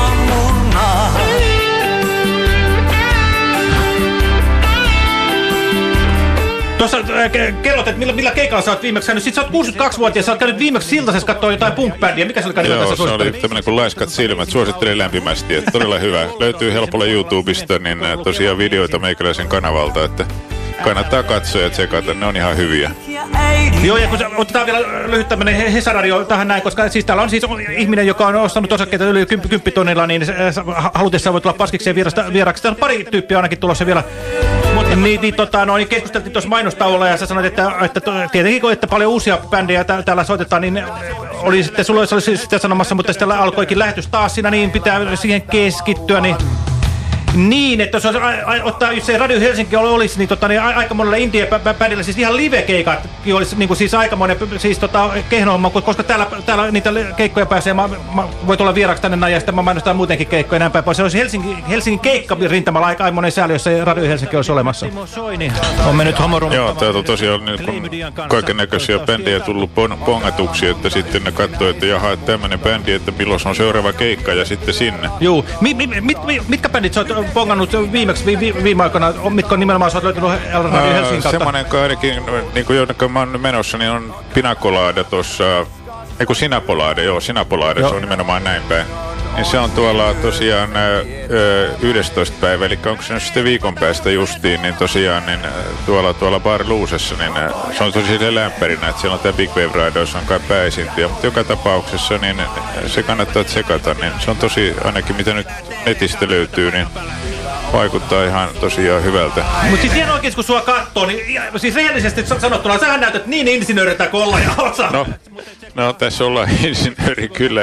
H: Tuossa äh, kerrot, että millä, millä keikalla sä oot viimeksi käynyt. Sitten sä oot kuusikymmentäkaksi-vuotias, sä oot käynyt viimeksi Siltasessa katsoa jotain punk-bändiä. Mikä se oli kannattaa
J: tässä
H: suosittelee?
J: Joo, se oli tämmönen kuin Laiskat silmät. Suosittelen lämpimästi, että todella hyvä. Löytyy helpolla YouTubesta, niin tosiaan videoita meikäläisen kanavalta, että kannattaa katsoa ja tsekata, ne on ihan hyviä.
H: Joo, ja kun otetaan vielä lyhyt tämmönen Hesaradio tähän näin, koska siis täällä on siis ihminen, joka on ostanut osakkeita yli kymppitonnilla, niin halutessaan voi tulla paskikseen vieraksi. Täällä on pari tyyppiä ainakin tulossa vielä. Niin, niin, tota, no, niin keskusteltiin tuossa mainostauolla ja sä sanoit, että, että tietenkin kun että paljon uusia bändejä tää, täällä soitetaan, niin oli sitten, sulla olisi sitten sanomassa, mutta sitten alkoikin lähetys taas siinä, niin pitää siihen keskittyä, niin... Niin, että jos a, a, ottaa, jos se Radio Helsinki olisi, niin, tota, niin a, aika monella indie-bändillä siis ihan live-keikat olisi niin kuin, siis aika monen siis, tota, kehnohomma, koska täällä, täällä niitä keikkoja pääsee, mä, mä voit olla vieraksi tänne näin ja sitten mä mainostan muutenkin keikkoja näin päin pois. Se olisi Helsinki, Helsingin keikkarintamalla aika monen sääli, jos se Radio Helsinki olisi olemassa.
G: On mennyt homorum.
J: Joo, täältä on tosiaan niin kaiken näköisiä bändejä tullut pon, pongatuksi, että sitten ne katsoo, että jaha, että tämmönen bändi, että milloin on seuraava keikka ja sitten sinne.
G: Joo, mi, mi, mit, mit, mitkä bändit sä oot pongannut viimeksi vi, vi, viime aikoina, mitkä on nimenomaan sä oot löytynyt Radio Helsingin kautta?
J: Semmoinen ainakin, niin kuin jonnekin mä oon menossa, niin on Pinacolada tuossa, ei kun Sinapolade, joo, Sinapolade, joo. Se on nimenomaan näin päin. Niin se on tuolla tosiaan yhdestoista päivä, eli onko se nyt sitten viikon päästä justiin, niin tosiaan niin tuolla, tuolla Bar Luusessa, niin se on tosi lämpärinä, että siellä on tämä Big Wave Riders on kai pääesiintiä, mutta joka tapauksessa niin se kannattaa tsekata, niin se on tosi, ainakin mitä nyt netistä löytyy, niin vaikuttaa ihan tosiaan hyvältä.
H: Mutta siis ihan oikein, kun sua katsoo, niin siis rehellisesti sanottuna, sähän näytät niin insinööriltä kuin ollaan ja osaa.
J: No, no tässä ollaan insinööri kyllä.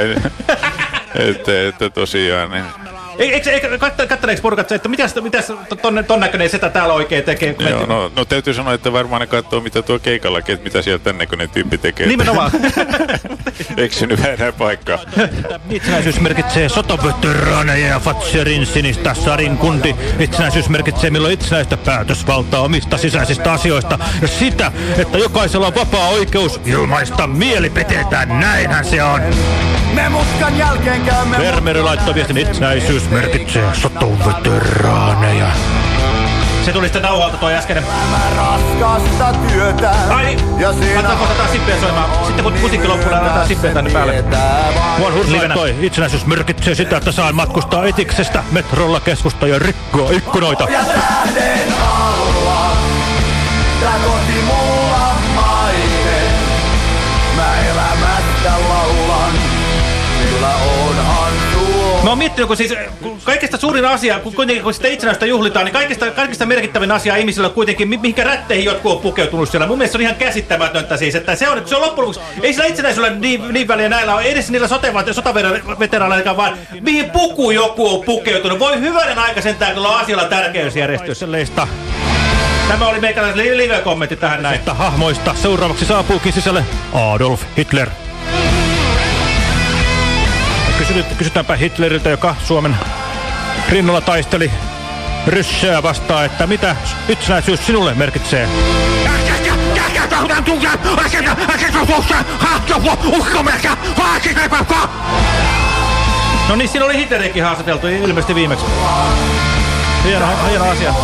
J: Että, että tosiaan niin.
H: Eikö, eikö katteleeko porukat se, että mitäs, mitäs ton, ton näköinen setä täällä oikein tekee?
J: Joo, no, no täytyy sanoa, että varmaan ne katsoo mitä tuo keikallakin, että mitä siellä tän näköinen tyyppi tekee.
H: Nimenomaan.
J: Eksynyt vähän paikkaa.
G: Itsenäisyys merkitsee sotaveteraaneja ja Fatserin sinistä sarinkunti. Itsenäisyys merkitsee milloin itsenäistä päätösvaltaa omista sisäisistä asioista. Ja sitä, että jokaisella on vapaa oikeus ilmaista mielipiteitä. Näinhän se on.
Q: Me muskan jälkeen käymme...
G: Vermeri laittoi viestin, itsenäisyys merkitsee sotaveteraaneja.
H: Se tuli sitten nauhalta toi äskeinen.
Q: Raskasta työtä.
H: Ai, laitetaan kohta taas sippeä soimaan. Sitten kun musiikki loppuu, laitetaan sippeä tänne päälle.
G: One Hurs laittoi, itsenäisyys merkitsee sitä, että saan matkustaa Etiksestä metrolla keskusta ja rikkoa ikkunoita.
Q: Ja tähden alla, tää koti mulla maine. Mä elämästä laulan, sillä onhan tuo.
H: No oon miettinyt, kun siis kun kaikista suurin asia, kun kuitenkin kun sitä itsenäistä juhlitaan, niin kaikista, kaikista merkittävin asia ihmisillä on kuitenkin, mihinkä rätteihin jotkut on pukeutunut siellä. Mun mielestä se on ihan käsittämätöntä siis, että se on, se on loppujen lopuksi, ei sillä itsenäisyydellä niin, niin väliä näillä ole, edes niillä sotaveteraaneilla, vaan mihin puku joku on pukeutunut. Voi hyvänen aika sentään, kun on asialla tärkeysjärjestyksellistä. Tämä oli meikäläisen live-kommentti tähän näin. Että hahmoista seuraavaksi saapuukin sisälle Adolf Hitler. Kysytäänpä Hitleriltä, joka Suomen rinnalla taisteli ryssää vastaan, että mitä itsenäisyys sinulle merkitsee? No niin, siinä oli Hitlerikin haastateltu ilmeisesti viimeksi. Hieno, hieno asia.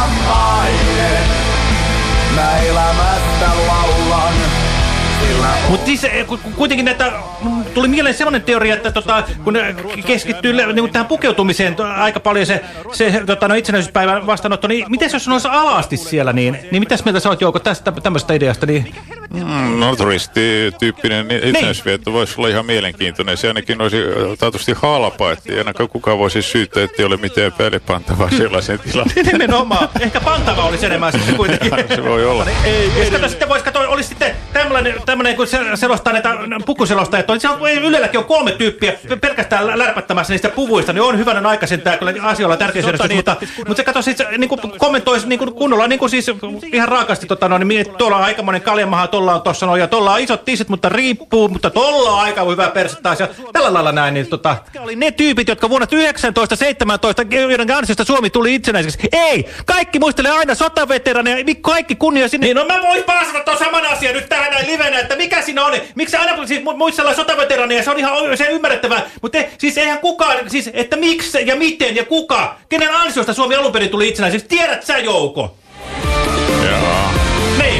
Q: Mä elämästä laulan.
H: Mutta siis kuitenkin näitä, tuli mieleen sellainen teoria, että tota, kun keskittyy niin tähän pukeutumiseen aika paljon se, se tota, no, itsenäisyyspäivän vastaanotto, niin miten jos olisi alasti siellä, niin, niin mitäs mieltä sä oot, Jouko, tästä tämmöisestä ideasta? Niin?
J: Mm, no turistityyppinen itsenäisyysvietto voisi olla ihan mielenkiintoinen. Se ainakin olisi taatusti halpa, että ei ainakaan kukaan voisi syyttää, että ei ole mitään päälle pantavaa sellaisen tilanteen.
H: Nimenomaan. Ehkä pantava olisi enemmän sitten kuitenkin.
J: Se voi olla.
H: Jos kato, sitten voisi katsoa, olisi sitten tämmöinen, tämmöinen kun selostaa näitä pukuselostajat, niin siellä Ylelläkin on kolme tyyppiä pelkästään lärpättämässä niistä puvuista, niin on hyvänä aikaisen tämä kyllä asioilla tärkeysjärjestys, mutta, mutta se kato siis niin kuin kommentoisi niin kuin kunnolla, niin kuin siis ihan raakasti, tota, no, niin tuolla on aikamoinen kaljamaha, tuolla on tossa noin, ja tuolla on isot tissit, mutta riippuu, mutta tuolla on aika hyvä perse taas, ja tällä lailla näin, niin tota, oli ne tyypit, jotka vuonna yhdeksäntoista seitsemäntoista, joiden ansiosta Suomi tuli itsenäiseksi. Ei! Kaikki muistelee aina sotaveteraneja, kaikki kunnia sinne. Niin, no mä vois paasata tuon saman asian nyt tähän näin livenä, että mikä siinä on? Miksi aina siis muistellaan sotaveteraneja? Se on ihan se ymmärrettävää, mutta e, siis eihän kukaan, siis että miksi ja miten ja kuka, kenen ansiosta Suomi alun perin tuli itsenäiseksi? Tiedät sä, Jouko?
J: Joo.
H: Niin.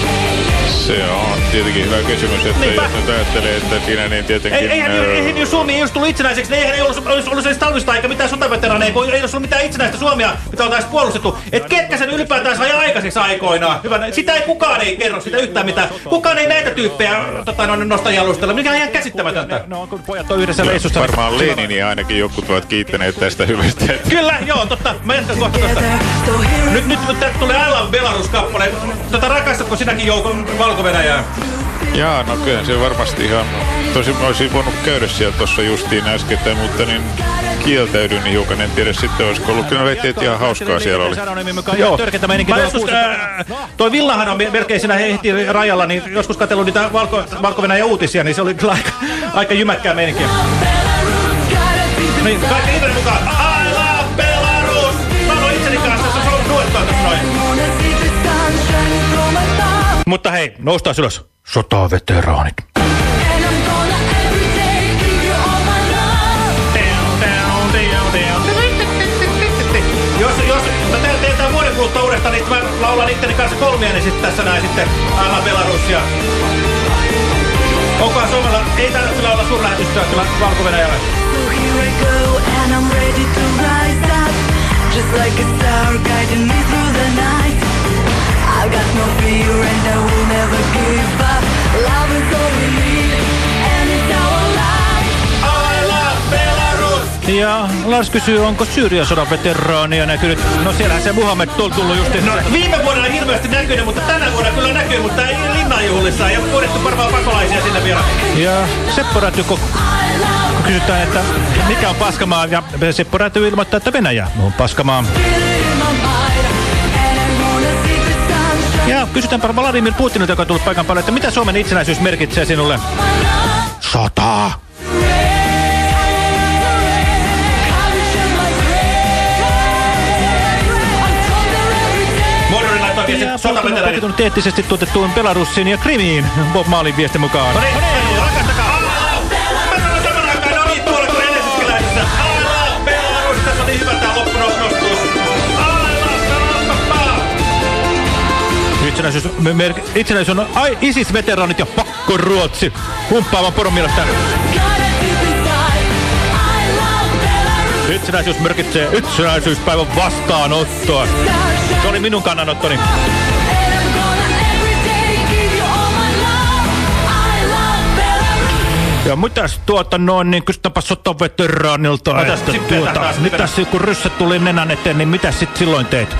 J: Se on tietenkin hyvä kysymys, että Niinpä. Jos nyt ajattelee, että siinä niin tietenkin...
H: Ei, eihän, öö... eihän jos Suomi ei olisi tullut itsenäiseksi, niin eihän ei olisi, olisi ollut edes talvista eikä mitään sotaveteraneja, kun ei olisi ollut mitään itsenäistä Suomea, mitä oltaisiin puolustettu. Että ketkä sen ylipäätään sai aikaiseksi aikoinaan? Hyvä, sitä ei kukaan ei kerro sitä yhtään mitään. Kukaan ei näitä tyyppejä tota, no, nosta jalustella, mikä on ihan käsittämätöntä. No, kun pojat on yhdessä reissussa...
J: Varmaan Lenini ainakin jotkut ovat kiittäneet tästä hyvästä.
H: Kyllä, joo, totta. Mä jatkan kohta tosta. Nyt, nyt, nyt tulee aivan Belarus-kappale. Tota, rakastatko sinäkin, Jouko, Valko-Venäjää?
J: Jaa, no kyllä se varmasti ihan... Tosin olisin voinut käydä siellä tuossa justiin äsken, mutta niin kieltäydyin hiukan. En tiedä sitten, olisiko ollut. Kyllä vetti, että ihan hauskaa siellä oli.
H: Joo. Mä joskus, äh, toi Villahan on melkein siinä hehti rajalla, niin joskus katsellut niitä Valko, Valko-Venäjän uutisia, niin se oli kyllä aika, aika jymäkkää meininkiä. Niin, kaikki Iverin mukaan. I love Belarus! Mä oon itseni kanssa, se on duettua tässä noin. Mutta hei, noustaan ylös. Sotaveteraanit. Jos, jos mä teen tämän vuoden kuluttua uudestaan, niin mä laulan itteni kanssa kolmia, niin sitten tässä näin sitten Aina Belarusia. Onkohan Suomella, ei täällä kyllä olla suurlähetystöä kyllä Valko-Venäjällä.
Q: I've got no fear and I will never give up. Love is all we need and it's our life.
H: I love Belarus! Ja Lars kysyy, onko Syyrian sodan veteraania näkynyt? No siellähän se Muhammed on tullut justiin. No viime vuonna on hirveästi näkynyt, mutta tänä vuonna kyllä näkyy, mutta ei linnanjuhlissa. Ei ole kuudettu varmaan pakolaisia sinne vielä. Ja Seppo Räty, kun kysytään, että mikä on paskamaa, ja Seppo Räty ilmoittaa, että Venäjä on paskamaa. Ja kysytäänpä Vladimir Putinilta, joka on tullut paikan päälle, että mitä Suomen itsenäisyys merkitsee sinulle? Sota! Ja sotaveteraanit on eettisesti tuotettuun Belarusiin ja Krimiin Bob Marleyn viestin mukaan. No niin, no niin, rakastakaa! Mä sanon saman aikaan, no niin, tuolla kun edesiskeläisissä. I love Belarus! Tässä on niin hyvä tää loppunostus. Itsenäisyys, itsenäisyys on ai, ISIS-veteraanit ja pakkoruotsi. Humppaavan poron mielestä. Itsenäisyys merkitsee itsenäisyyspäivän vastaanottoa. Se oli minun kannanottoni.
G: Ja mitäs tuota noin, niin kysytäänpä sotaveteraanilta, että tuota, mitäs kun ryssät tuli nenän eteen, niin mitäs sit silloin teit?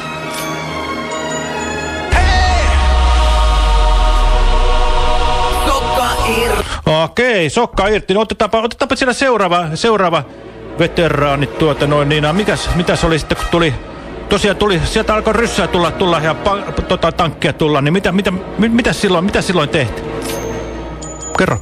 G: Okei, sokka irti. No, otetaanpa, otetaanpa siellä seuraava, seuraava veteraani tuota noin niin. Mitäs, mitäs oli sitten, kun tuli, tosiaan tuli, sieltä alkoi ryssää tulla, tulla ja pa, tota, tankkia tulla, niin mitä, mitä, mitä silloin, mitä silloin tehtiin? Kerro.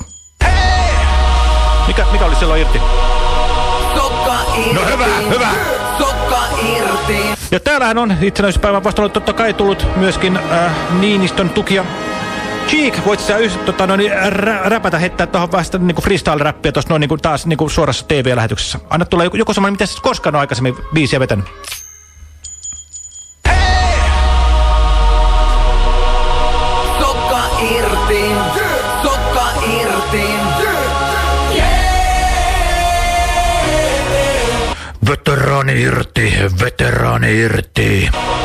G: Mikä, mikä oli silloin irti?
Q: Sokka irti.
G: No hyvä, hyvä.
Q: Sokka irti.
G: Ja täällähän on itsenäisyyspäivän vasta ollut totta kai tullut myöskin äh, Niinistön tukia. Cheek, voit sä tota, no, niin, rä, räpätä, heittää tuohon vasta niinku freestyle-räppiä tuossa noin niinku, taas niinku, suorassa T V-lähetyksessä. Anna tulla joku, joku semmoinen, mitä sä koskaan on aikaisemmin biisiä vetänyt.
Q: Sokka irti. Sokka irti.
G: Veteraani irti, veteraani irti.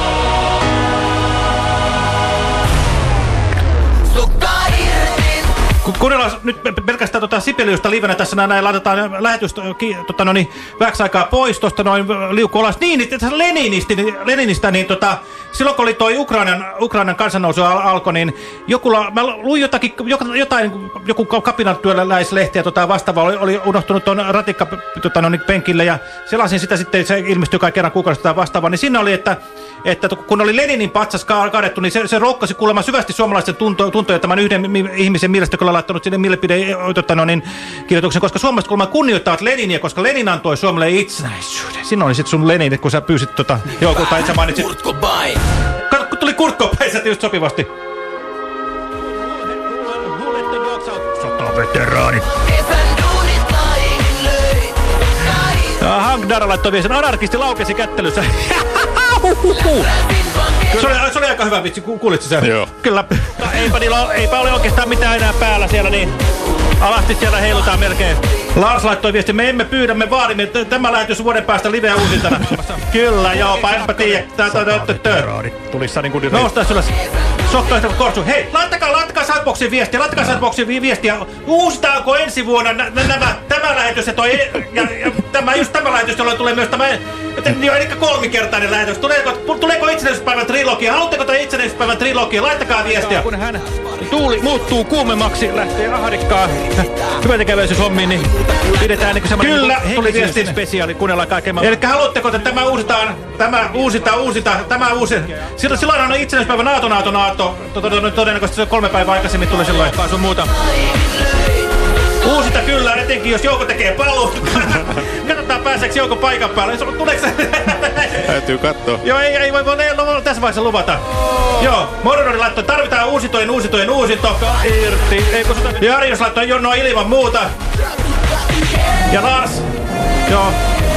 G: Kuunnellaan nyt pelkästään tota Sibeliusta livenä tässä näin, laitetaan lähetystä tota, no niin, vähäksi aikaa pois tuosta noin liukku alas. Niin, Leninistä, Leninistä niin tota, silloin kun oli toi Ukrainan, Ukrainan kansannousu al alkoi, niin joku, mä luin jotakin, jotain, joku kapinatyöläislehtiä tota, vastaava oli, oli unohtunut tuon ratikka tota, no niin, penkille ja selasin sitä sitten, se ilmestyi kai kerran kuukaudesta vastaavaa, niin siinä oli, että että kun oli Leninin patsas kadettu, niin se, se roukkasi kuulemma syvästi suomalaisten tuntoja tunto, tämän yhden ihmisen mielestä, kun on laittanut sinne mielipidekirjoituksen, koska suomalaiset kuulemma kunnioittavat Leninia, koska Lenin antoi Suomelle itsenäisyyden. Siinä oli sitten sun Lenin, kun sä pyysit tota, joku, tai sä mainitsit. Kato, kun tuli Kurt Cobain, sä just sopivasti. Sotaveteraani. Hank Dara laittoi viestin, anarkisti laukesi kättelyssä. Se oli, se oli aika hyvä vitsi, kuulitko sen? Joo. Kyllä. No, eipä, niillä, eipä ole oikeastaan mitään enää päällä siellä, niin alasti siellä heilutaan melkein. Lars laittoi viesti, me emme pyydä, me vaadimme tämä lähetys vuoden päästä liveä uusintana. Kyllä, joo, enpä tiedä. Tulissa niin kuin noustais ylös. Sokkaista korsu. Hei, laittakaa, laittakaa Soundboxiin viestiä, laittakaa Soundboxiin viestiä. Uusitaanko ensi vuonna nämä, tämä lähetys ja toi, ja, ja tämä, just tämä lähetys, jolloin tulee myös tämä, eli kolmikertainen lähetys. Tuleeko, tuleeko itsenäisyyspäivän trilogia? Haluatteko tämä itsenäisyyspäivän trilogia? Laittakaa viestiä. Kun hän tuuli muuttuu kuumemmaksi, lähtee ahdikkaa hyväntekeväisyyshommiin, niin pidetään niin kuin semmoinen kyllä, niin tuli viestin spesiaali, kuunnellaan kaiken. Eli haluatteko, että tämä uusitaan, tämä uusita, uusita, tämä uusi. Silloin, silloin on itsenäisyyspäivän aato, aato, aato. Todennäköisesti se kolme päivää aikaisemmin tulee silloin sun muuta. Uusita kyllä, etenkin jos Jouko tekee paluu. Katsotaan pääseekö Jouko paikan päälle. Tuleeko se?
J: Täytyy katsoa.
G: Joo, ei, ei voi, voi, ei voi tässä vaiheessa luvata. Joo, Morodori laittoi, tarvitaan uusitojen, uusitojen, uusinto. Irti. Ja Arius laittoi jonoa ilman muuta. Ja Lars. Joo.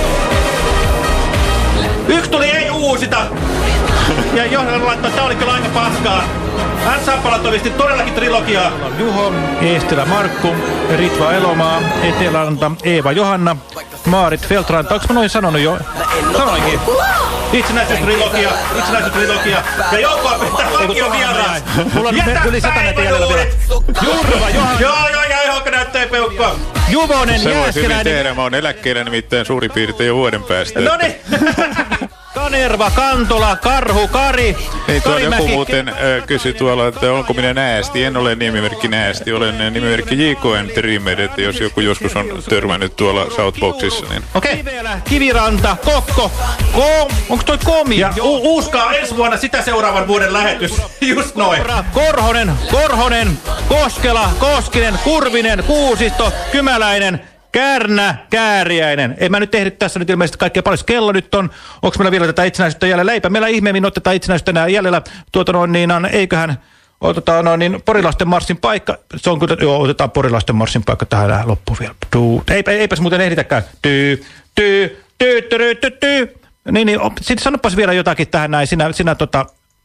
G: Yksi tuli ei uusita. Ja Johanna laittoi, tää oli kyllä aika paskaa. Hän Sappala toivisti todellakin trilogiaa. Juho, Eestilä Markku, Ritva Elomaa, Eteläranta, Eeva Johanna, Maarit Feltranta. Onks mä noin sanonut jo? Sanoinkin. Itsenäisyystrilogia, itsenäisyystrilogia. Ja Joukoa pitää vakio vieras. Mulla on yli satanetin jäljellä vielä. Jurva, Johanna. Joo, joo, ja Jouko näyttää peukkoa. Juvonen,
J: Jääskeläinen. Se voi hyvin tehdä, mä oon eläkkeellä nimittäin suurin piirtein jo vuoden päästä.
G: Noniin. Kanerva, Kantola, Karhu, Kari.
J: Ei tuolla joku muuten äh, kysyi tuolla, että onko minä Näästi. En ole nimimerkki Näästi, olen nimimerkki J K M Dreamer, että jos joku joskus on törmännyt tuolla Southboxissa, niin...
G: Okei. Okay. Kiviranta, Kokko, Ko... Onko toi Komi? Ja uuskaa ensi vuonna sitä seuraavan vuoden lähetys. Just noin. Korhonen, Korhonen, Koskela, Koskinen, Kurvinen, Kuusisto, Kymäläinen, Kärnä, Kääriäinen. En mä nyt tehnyt tässä nyt ilmeisesti kaikkea paljon. Kello nyt on. Onko meillä vielä tätä itsenäisyyttä jäljellä? Eipä meillä ihmeemmin otetaan itsenäisyyttä enää jäljellä. Tuota noin niin, eiköhän otetaan noin niin Porilaisten marssin paikka. Se on kyllä, joo, otetaan Porilaisten marssin paikka tähän loppuun vielä. Eipä, eipäs muuten ehditäkään. Tyy, tyy, tyy, tyy, tyy, tyy. Niin, niin, sitten sanopas vielä jotakin tähän näin. Sinä, sinä tota...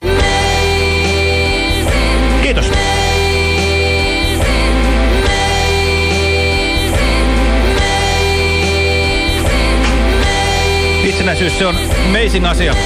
G: Kiitos. Itsenäisyys, se on amazing asia.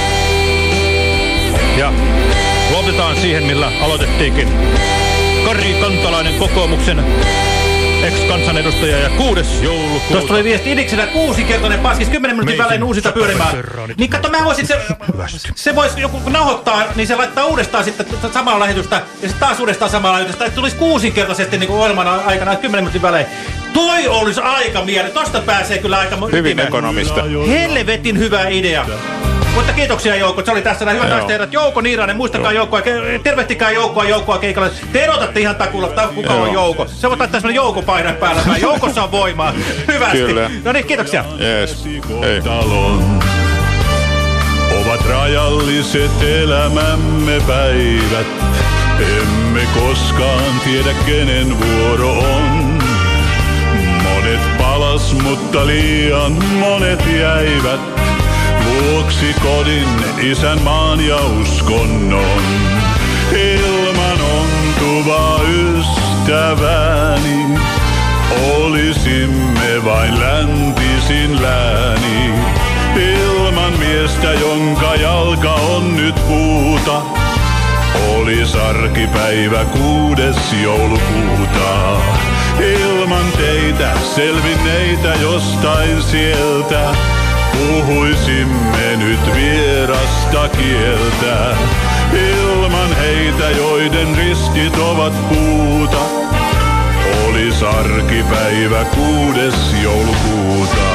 G: Ja lopetetaan siihen, millä aloitettiinkin. Kari Kantalainen kokoomuksen
H: ex-kansanedustaja ja kuudes joulukuuta. Tuosta tuli viesti Idiksenä kuusinkertainen paskis, kymmenen minuutin välein uusinta pyörimään. Niin katso, mä voisin se, se voisi joku nauhoittaa, niin se laittaa uudestaan sitten samaa lähetystä ja sitten taas uudestaan samaa lähetystä. Että tulisi kuusinkertaisesti niin kuin ohjelman aikana kymmenen minuutin välein. Toi olisi aika miele. Tosta pääsee kyllä aika
J: hyvin ekonomista.
H: Helvetin hyvä idea. Mutta kiitoksia Jouko, se oli tässä näin. Hyvät naiset herrat, Jouko Niiranen, muistakaa Joukkoa, tervehtikää Joukkoa Joukkoa keikalle. Te erotatte ihan takuulla, kuka on Jouko. Se voi laittaa semmonen Jouko-paidan päällä. Joukossa on voimaa. Hyvästi. Kyllä. No niin, kiitoksia.
J: Jees. Hei.
E: Ovat rajalliset elämämme päivät. Emme koskaan tiedä kenen vuoro on. Monet palas, mutta liian monet jäivät. Vuoksi kodin, isänmaan ja uskonnon. Ilman ontuvaa ystävääni olisimme vain läntisin lääni. Ilman miestä, jonka jalka on nyt puuta, olis arkipäivä kuudes joulukuuta. Ilman teitä selvinneitä jostain sieltä puhuisimme nyt vierasta kieltä. Ilman heitä, joiden riskit ovat puuta, olis arkipäivä kuudes joulukuuta.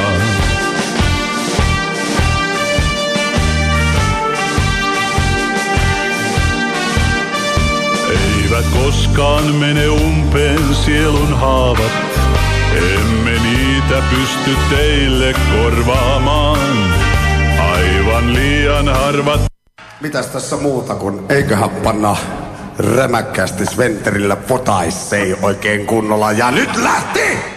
E: Eivät koskaan mene umpeen sielun haavat. Emme niitä pysty teille korvaamaan. Aivan liian harvat.
C: Mitäs tässä muuta kuin eiköhän panna rämäkkäästi Sventerillä potaissei oikein kunnolla. Ja nyt lähti!